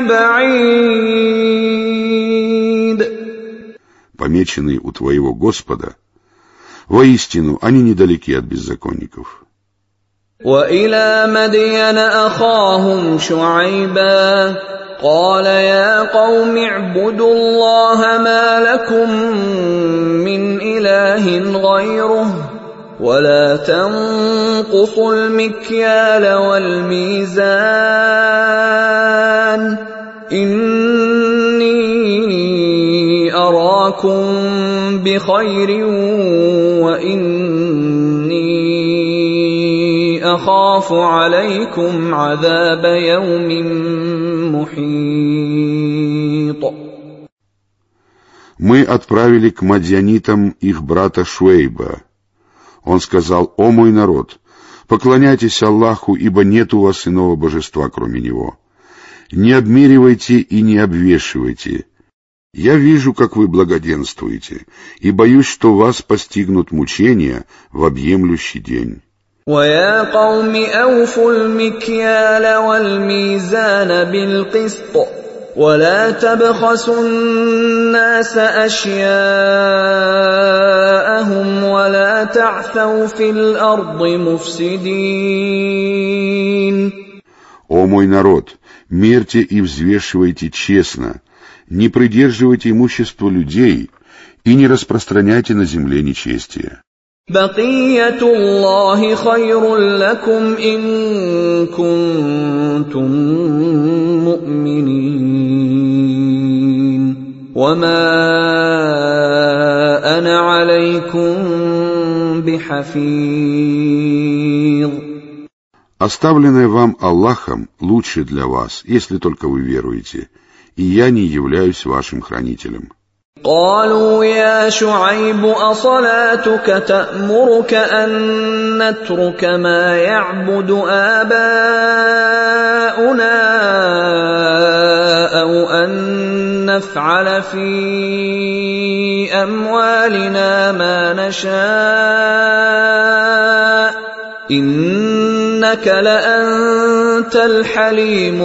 ببعيد. Помеченные у твоего Господа, воистину они недалеки от беззаконников. وإلى مدين أخاهم شعيبا قال يا قوم اعبدوا الله ما لكم من إله غيره ولا تنقصوا المكيال والميزان إني أراكم بخير وإني أخاف عليكم عذاب يوم محيط. Мы отправили к мадьянитам их брата Шуэйба. Он сказал: «О мой народ, поклоняйтесь Аллаху, ибо нет у вас иного божества, кроме Него. Не обмеривайте и не обвешивайте. Я вижу, как вы благоденствуете, и боюсь, что вас постигнут мучения в объемлющий день». وَيَا قَوْمِ أَوْفُوا الْمِكْيَالَ وَالْمِيزَانَ بِالْقِسْطِ وَلَا تَبْخَسُوا النَّاسَ أَشْيَاءَهُمْ وَلَا تَعْثَوْا فِي الْأَرْضِ مُفْسِدِينَ. «О мой народ, мерьте и взвешивайте честно, не придерживайте имущество людей и не распространяйте на земле нечестие». بقية الله خير لكم إن كنتم مؤمنين وما أنا عليكم بحفيظ. Оставленное вам Аллахом лучше для вас, если только вы веруете, и я не являюсь вашим хранителем. قالوا يا شعيب أصلاتك تأمرك أن نترك ما يعبد آباؤنا أو أن نفعل في أموالنا ما نشاء إنك لأنت الحليم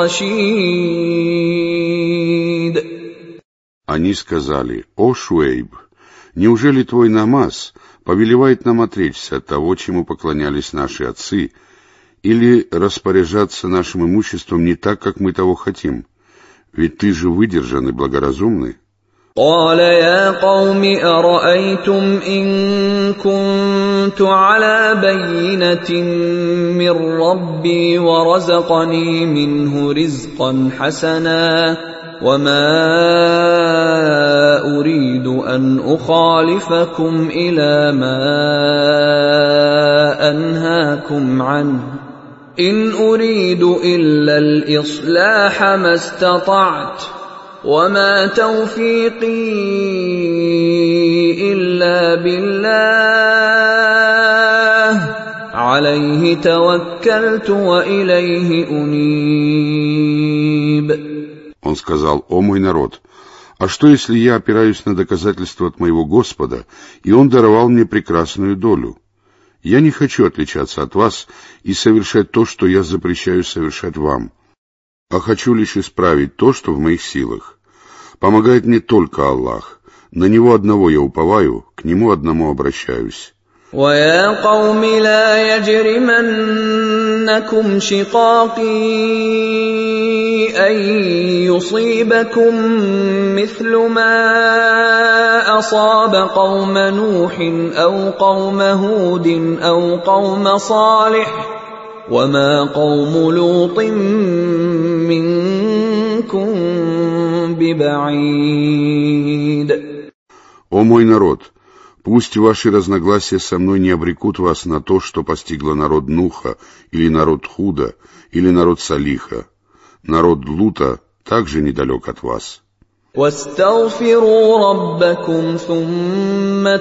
الرشيد. Они сказали: «О Шуэйб, неужели твой намаз повелевает нам отречься от того, чему поклонялись наши отцы, или распоряжаться нашим имуществом не так, как мы того хотим? Ведь ты же выдержан и благоразумный». قال يا قوم أرأيتم إن كنت على بينة من ربي ورزقني منه رزقا حسنا وما أريد أن أخالفكم إلى ما أنهاكم عنه إن أريد إلا الإصلاح ما استطعت وما توفيقي إلا بالله عليه توكلت وإليه أنيب. Он сказал: «О мой народ, а что, если я опираюсь на доказательства от моего Господа, и Он даровал мне прекрасную долю? Я не хочу отличаться от вас и совершать то, что я запрещаю совершать вам. а хочу лишь исправить то, что в моих силах. Помогает мне только Аллах. На Него одного я уповаю, к Нему одному обращаюсь. وَيَا قَوْمِ لَا يَجْرِمَنَّكُمْ شِقَاقِي أَن يُصِيبَكُم مِّثْلُ مَا أَصَابَ قَوْمَ نُوحٍ أَوْ قَوْمَ هُودٍ أَوْ قَوْمَ صَالِحٍ وَمَا قَوْمُ لُوطٍ مِّنكُم بِبَعِيدٍ. О мой народ! Пусть ваши разногласия со мной не обрекут вас на то, что постигло народ Нуха, или народ Худа, или народ Салиха. Народ Лута также недалек от вас. وَاسْتَغْفِرُوا رَبَّكُمْ ثُمَّ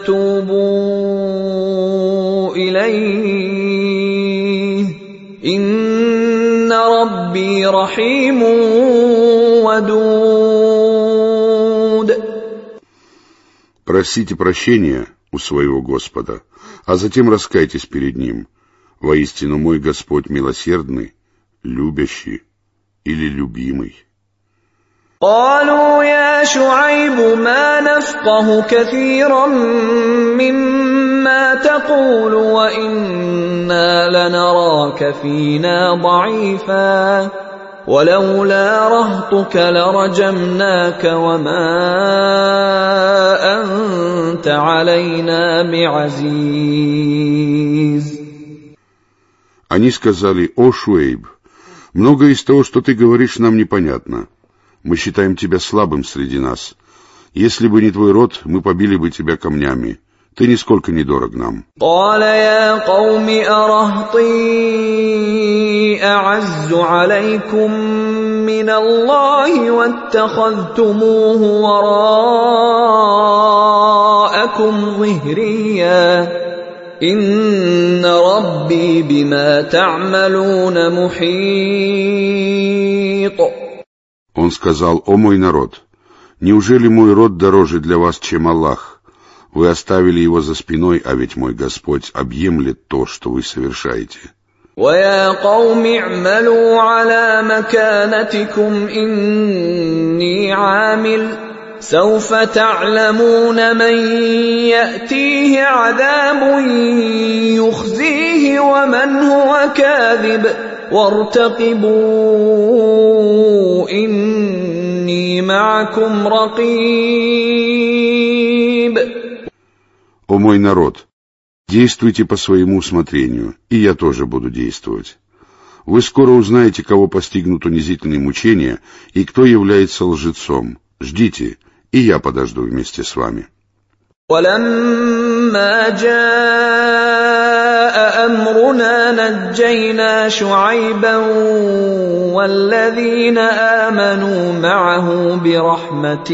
تُوبُوا إِلَيْهِ إِنَّ رَبِّي رَحِيمٌ وَدُودٌ. Просите прощения у своего Господа, а затем раскайтесь перед Ним. Воистину мой Господь милосердный, любящий или любимый. قالوا يا شعيب ما نفقه كثيرا مما تقول وإنا لنراك فينا ضعيفا ولولا رهطك لرجمناك وما أنت علينا بعزيز. Они сказали: «О Шуэйб, многое из того, что ты говоришь, нам непонятно. Мы считаем тебя слабым среди нас. Если бы не твой род, мы побили бы тебя камнями. Ты нисколько не дорог нам». قال يا قوم أرهطي أعز عليكم من الله واتخذتموه وراءكم ظهريا إن ربي بما تعملون محيط. Он сказал: «О мой народ, неужели мой род дороже для вас, чем Аллах? Вы оставили его за спиной, а ведь мой Господь объемлет то, что вы совершаете». وَيَا قَوْمِ اعْمَلُوا عَلَى مَكَانَتِكُمْ إِنِّي عَامِلٌ سَوْفَ تَعْلَمُونَ مَن يَأْتِيهِ عَذَابٌ يُخْزِيهِ وَمَنْ هُوَ كَاذِبٌ وَارْتَقِبُوا إِنِّي مَعَكُمْ رَقِيبٌ. О мой народ, действуйте по своему усмотрению, и я тоже буду действовать. Вы скоро узнаете, кого постигнут унизительные мучения и кто является лжецом. Ждите, и я подожду вместе с вами. وَلَمَّا جَاءَ أَمْرُنَا نَجَّيْنَا شُعَيْبًا وَالَّذِينَ آمَنُوا مَعَهُ بِرَحْمَةٍ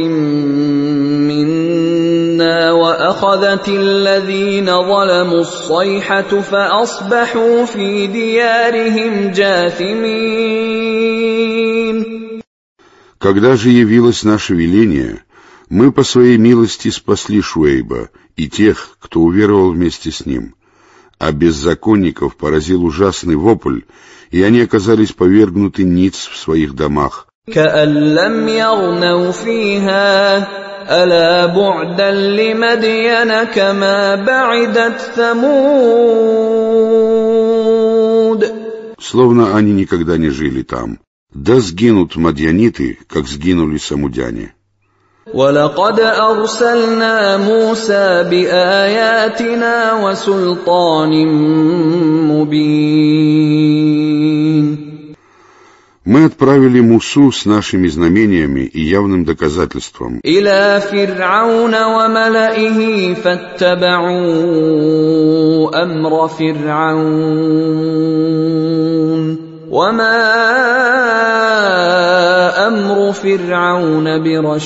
مِنَّا وَأَخَذَتِ الَّذِينَ ظَلَمُوا الصَّيْحَةُ فَأَصْبَحُوا فِي دِيَارِهِمْ جَاثِمِينَ. Когда же явилось наше веление, мы по своей милости спасли Шуэйба и тех, кто уверовал вместе с ним, а беззаконников поразил ужасный вопль, и они оказались повергнуты ниц в своих домах. كَأَن لَّمْ يَغْنَوْا فِيهَا أَلَا بُعْدًا لِّمَدْيَنَ كَمَا بَعِدَتْ ثَمُودُ. Словно они никогда не жили там. Да сгинут мадьяниты, как сгинули самудяне. وَلَقَدْ أَرْسَلْنَا مُوسَى بِآيَاتِنَا وَسُلْطَانٍ مُبِينٍ. Мы отправили Мусу с нашими знамениями и явным доказательством إِلَى فِرْعَوْنَ وَمَلَئِهِ فَاتَّبَعُوا أَمْرَ فِرْعَوْنَ وَمَا أَمْرُ فِرْعَوْنَ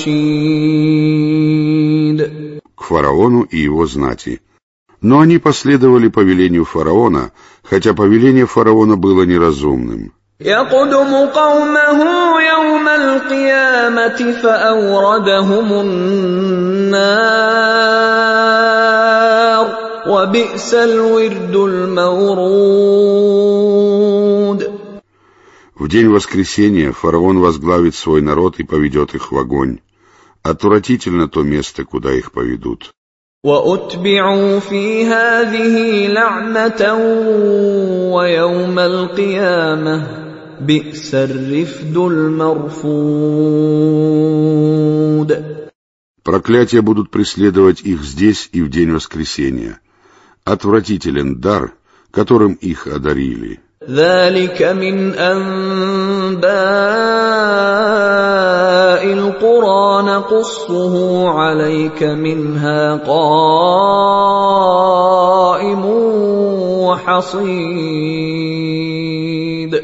بِرَشِيدٍ. к фараону и его знати. Но они последовали повелению фараона, хотя повеление фараона было неразумным. يَقْدُمُ قَوْمَهُ يَوْمَ الْقِيَامَةِ فَأَوْرَدَهُمُ النَّارَ وَبِئْسَ الْوِرْدُ الْمَوْرُودُ. В день воскресения фараон возглавит свой народ и поведет их в огонь. Отвратительно то место, куда их поведут. وَأُتْبِعُوا فِي هَذِهِ لَعْنَةً وَيَوْمَ الْقِيَامَةِ بِئْسَ الرِّفْدُ الْمَرْفُودُ. Проклятия будут преследовать их здесь и в день воскресения. Отвратителен дар, которым их одарили. ذَلِكَ مِنْ أَنْبَاءِ الْقُرَى نَقُصُّهُ عَلَيْكَ مِنْهَا قَائِمٌ وَحَصِيدٌ.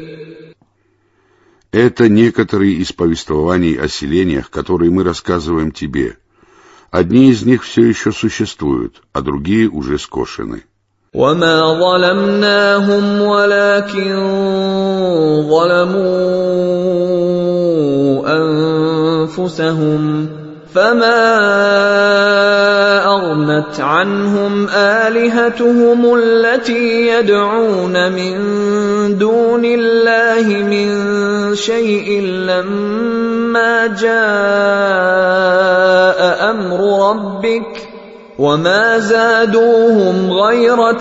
Это некоторые из повествований о селениях, которые мы рассказываем тебе. Одни из них все еще существуют, а другие уже скошены. وَمَا ظَلَمْنَاهُمْ وَلَكِنْ ظَلَمُوا أَنفُسَهُمْ فَمَا أَغْنَتْ عَنْهُمْ آلِهَتُهُمُ الَّتِي يَدْعُونَ مِن دُونِ اللَّهِ مِن شَيْءٍ لَّمَّا جَاءَ أَمْرُ رَبِّكَ وَمَا زَادُوهُمْ غَيْرَ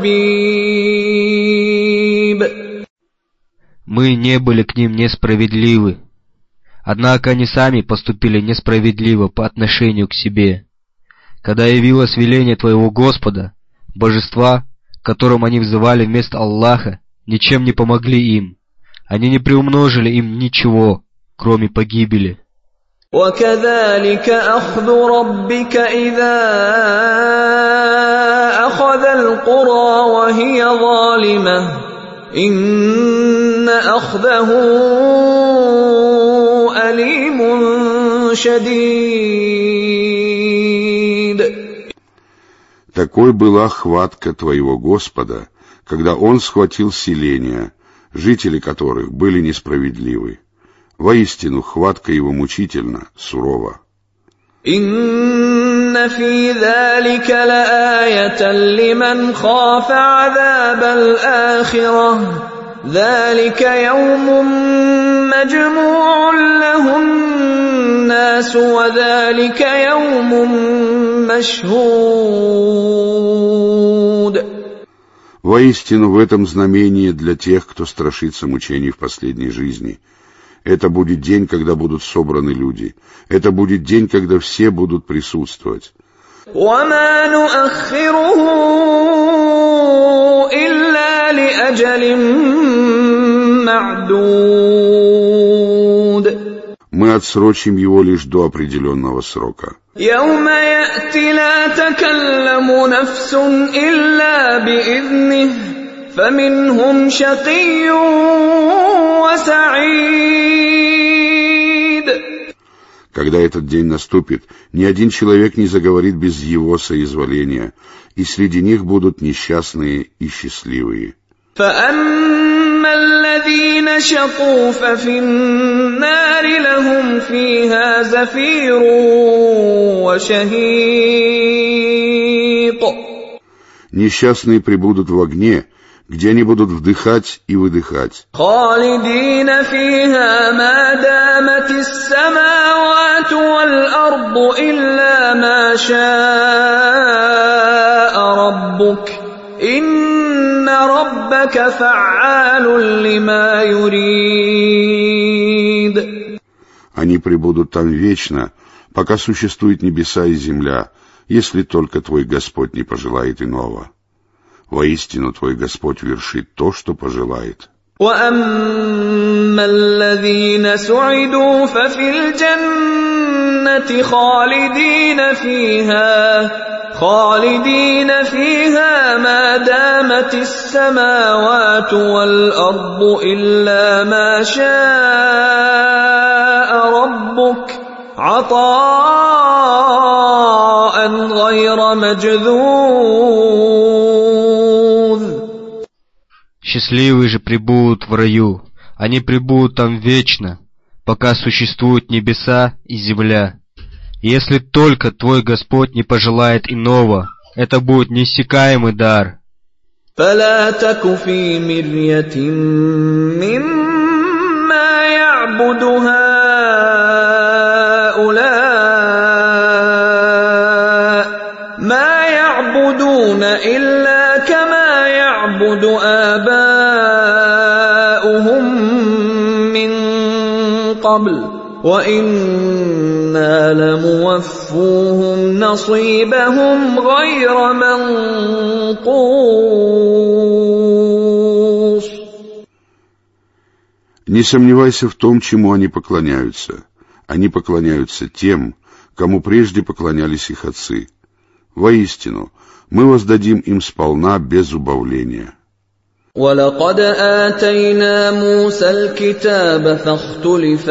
تَتْبِيبٍ. Мы не были к ним несправедливы, однако они сами поступили несправедливо по отношению к себе. Когда явилось веление твоего Господа, божества, к которым они взывали вместо Аллаха, ничем не помогли им. Они не приумножили им ничего, кроме погибели. وَكَذَلِكَ أَخْذُ رَبِّكَ إِذَا أَخَذَ الْقُرَى وَهِيَ ظَالِمَةٌ إِنَّ أَخْذَهُ أَلِيمٌ شَدِيدٌ. Такой была хватка твоего Господа, когда Он схватил селения, жители которых были несправедливы. Воистину, хватка его мучительна, сурова. إِنَّ فِي ذَلِكَ لَآيَةً لِمَنْ خَافَ عَذَابَ الْآخِرَةِ ذَلِكَ يَوْمٌ مَّجْمُوعٌ لَّهُ النَّاسُ وَذَلِكَ يَوْمٌ مَّشْهُودٌ. Воистину, в этом знамение для тех, кто страшится мучений в последней жизни. Это будет день, когда будут собраны люди. Это будет день, когда все будут присутствовать. وَمَا نُؤَخِّرُهُ إِلَّا لِأَجَلٍ مَّعْدُودٍ. Мы отсрочим его лишь до определенного срока. يَوْمَ يَأْتِ لَا تَكَلَّمُ نَفْسٌ إِلَّا بِإِذْنِهِ فَمِنْهُمْ شَقِيٌّ وَسَعِيدٌ. Когда этот день наступит, ни один человек не заговорит без его соизволения, и среди них будут несчастные и счастливые. فَأَمَّا الَّذِينَ شَقُوا فَفِي النَّارِ لَهُمْ فِيهَا زَفِيرٌ وَشَهِيقٌ. Несчастные пребудут в огне, где они будут вдыхать и выдыхать. خَالِدِينَ فِيهَا مَا دَامَتِ السَّمَاوَاتُ وَالْأَرْضُ إِلَّا مَا شَاءَ رَبُّكَ إِنَّ رَبَّكَ فَعَّالٌ لِمَا يُرِيدُ. Они пребудут там вечно, пока существуют небеса и земля, если только твой Господь не пожелает иного. Воистину, твой Господь вершит то, что пожелает. وَأَمَّا الَّذِينَ سُعِدُوا فَفِي الْجَنَّةِ خَالِدِينَ فِيهَا خَالِدِينَ فِيهَا مَا دَامَتِ السَّمَاوَاتُ وَالْأَرْضُ إِلَّا مَا شَاءَ رَبُّكَ عَطَاءً غَيْرَ مَجْذُوذٍ. Счастливые же пребудут в раю, они пребудут там вечно, пока существуют небеса и земля. Если только твой Господь не пожелает иного, это будет неиссякаемый дар. فَلَا تَكُ فِي مِرْيَةٍ مِّمَّا يعبد هؤلاء ما يعبدون إلا كما يعبد آباؤهم من قبل وإنا لموفوهم نصيبهم غير منقوص. Не сомневайся в том, чему они поклоняются. Они поклоняются тем, кому прежде поклонялись их отцы. Воистину, мы воздадим им сполна без убавления. وَلَقَدْ آتَيْنَا مُوسَى الْكِتَابَ فَاخْتُلِفَ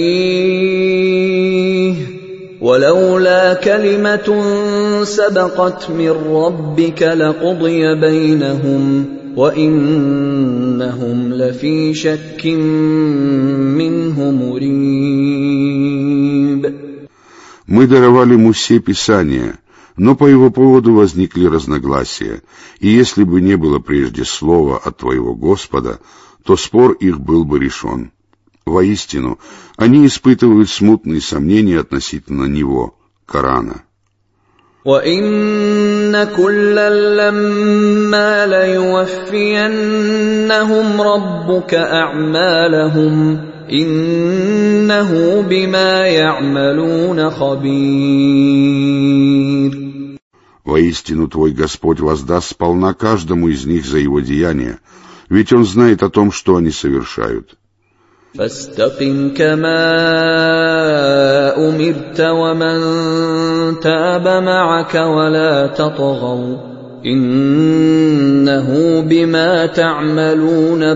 فِيهِ وَلَوْلَا كَلِمَةٌ سَبَقَتْ مِنْ رَبِّكَ لَقُضِيَ بَيْنَهُمْ وَإِنَّهُمْ لَفِي شَكٍّ مِّنْهُ مُرِيبٍ. Мы даровали Мусе Писание, но по его поводу возникли разногласия, и если бы не было прежде слова от твоего Господа, то спор их был бы решен. Воистину, они испытывают смутные сомнения относительно него, Корана. وَإِنَّ كُلًّا لَّمَّا لَيُوَفِّيَنَّهُمْ رَبُّكَ أَعْمَالَهُمْ إِنَّهُ بِمَا يَعْمَلُونَ خَبِيرٌ. Воистину, твой Господь воздаст сполна каждому из них за его деяния, ведь Он знает о том, что они совершают. فاستقم كما أمرت ومن تاب معك ولا تطغوا إنه بما تعملون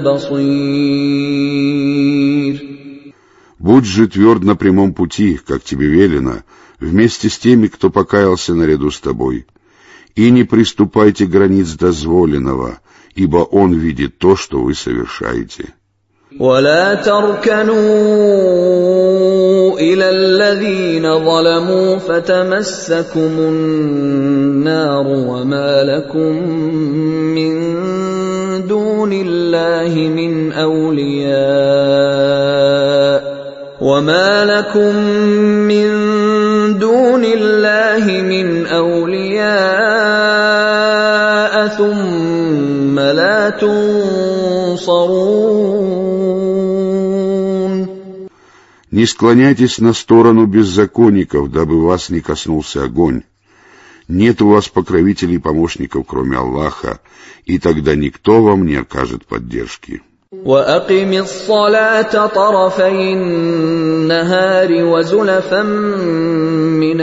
بصير. Будь же тверд на прямом пути, как тебе велено, вместе с теми, кто покаялся наряду с тобой. И не приступайте границ дозволенного, ибо Он видит то, что вы совершаете. ولا تركنوا إلى الذين ظلموا فتمسكم النار وما لكم من دون الله من أولياء وما لكم من دون الله من أولياء ثم لا تنصرون. Не склоняйтесь на сторону беззаконников, дабы вас не коснулся огонь. Нет у вас покровителей и помощников, кроме Аллаха, и тогда никто вам не окажет поддержки. وَأَقِمِ الصَّلَاةَ طَرَفَيِ النَّهَارِ وَزُلَفًا مِّنَ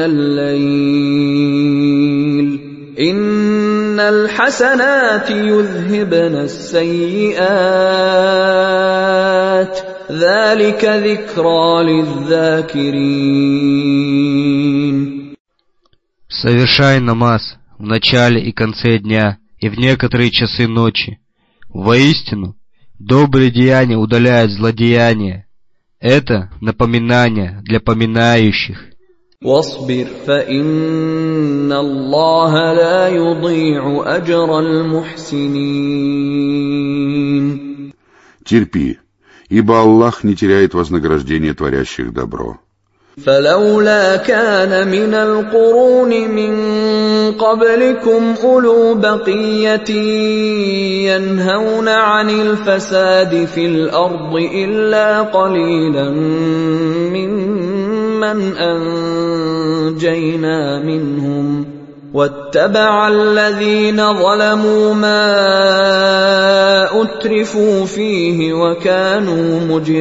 اللَّيْلِ إِنَّ الْحَسَنَاتِ يُذْهِبْنَ السَّيِّئَاتِ ذَلِكَ ذِكْرَى لِلذَّاكِرِينَ. Совершай намаз в начале и конце дня и в некоторые часы ночи. Воистину, добрые деяния удаляют злодеяния. Это напоминание для поминающих. واصبر فإن الله لا يضيع أجر المحسنين. Терпи, ибо Аллах не теряет вознаграждение творящих добро. فلولا كان من القرون من قبلكم أولو بقية ينهون عن الفساد في الأرض إلا قليلا ممن أنجينا منهم واتبع الذين ظلموا ما أترفوا فيه وكانوا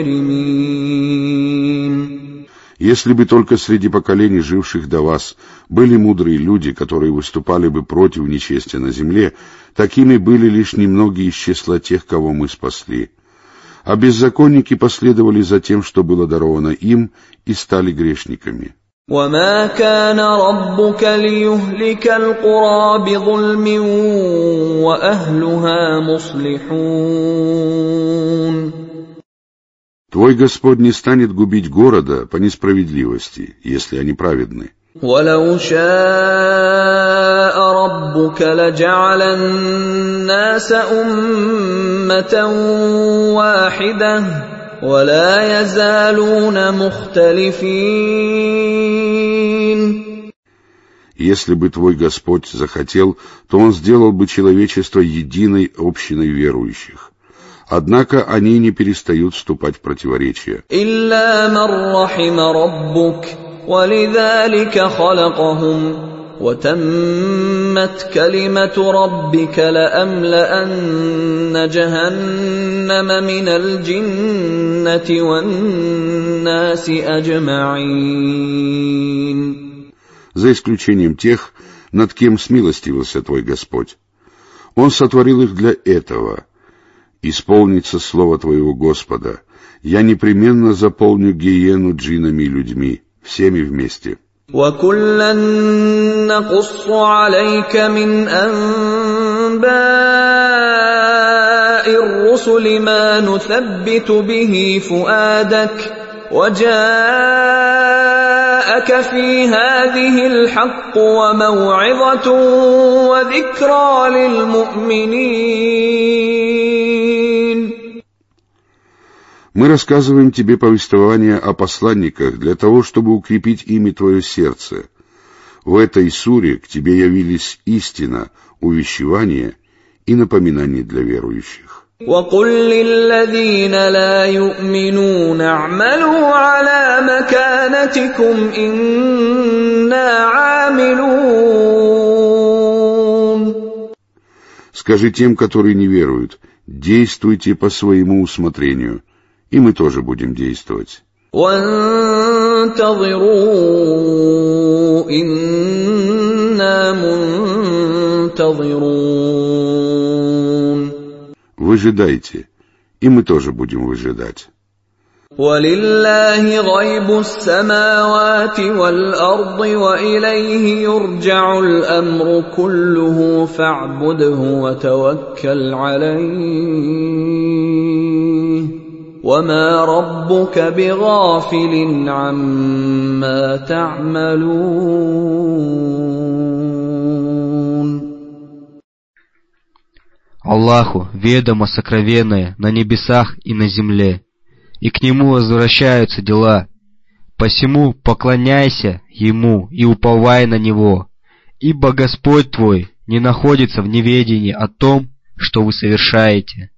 مجرمين. Если бы только среди поколений, живших до вас, были мудрые люди, которые выступали бы против нечестия на земле, такими были лишь немногие из числа тех, кого мы спасли. А беззаконники последовали за тем, что было даровано им, и стали грешниками. وَمَا كَانَ رَبُّكَ لِيُهْلِكَ الْقُرَىٰ بِظُلْمٍ وَأَهْلُهَا مُصْلِحُونَ. Твой Господь не станет губить города по несправедливости, если они праведны. وَلَوْ شَاءَ رَبُّكَ لَجَعَلَ النَّاسَ أُمَّةً وَاحِدَةً ولا يزالون مختلفين. Если бы твой Господь захотел, то Он сделал бы человечество единой общиной верующих. Однако они не перестают вступать в противоречия. إلا من رحم ربك ولذلك خلقهم وتمت كلمة ربك لأملأن جهنم من الجنة والناس أجمعين. За исключением тех, над кем смилостивился твой Господь. Он сотворил их для этого. Исполнится слово твоего Господа. Я непременно заполню гиену джиннами и людьми, всеми вместе. وَكُلًّا نَّقُصُّ عَلَيْكَ مِنْ أَنبَاءِ الرُّسُلِ مَا نُثَبِّتُ بِهِ فُؤَادَكَ وَجَاءَكَ فِي هَٰذِهِ الْحَقُّ وَمَوْعِظَةٌ وَذِكْرَىٰ لِلْمُؤْمِنِينَ. Мы рассказываем тебе повествование о посланниках для того, чтобы укрепить ими твое сердце. В этой суре к тебе явились истина, увещевание и напоминание для верующих. وَقُل لِّلَّذِينَ لَا يُؤْمِنُونَ اعْمَلُوا عَلَىٰ مَكَانَتِكُمْ إِنَّا عَامِلُونَ. Скажи тем, которые не веруют, действуйте по своему усмотрению, и мы тоже будем действовать. وَانتَظِرُوا إِنَّا مُنتَظِرُونَ. Выжидайте, и мы тоже будем выжидать. وَلِلَّهِ غَيْبُ السَّمَاوَاتِ وَالْأَرْضِ وَإِلَيْهِ يُرْجَعُ الْأَمْرُ كُلُّهُ فَاعْبُدْهُ وَتَوَكَّلْ عَلَيْهِ وَمَا رَبُّكَ بِغَافِلٍ عَمَّا تَعْمَلُونَ. Аллаху ведомо сокровенное на небесах и на земле, и к Нему возвращаются дела. Посему поклоняйся Ему и уповай на Него, ибо Господь твой не находится в неведении о том, что вы совершаете.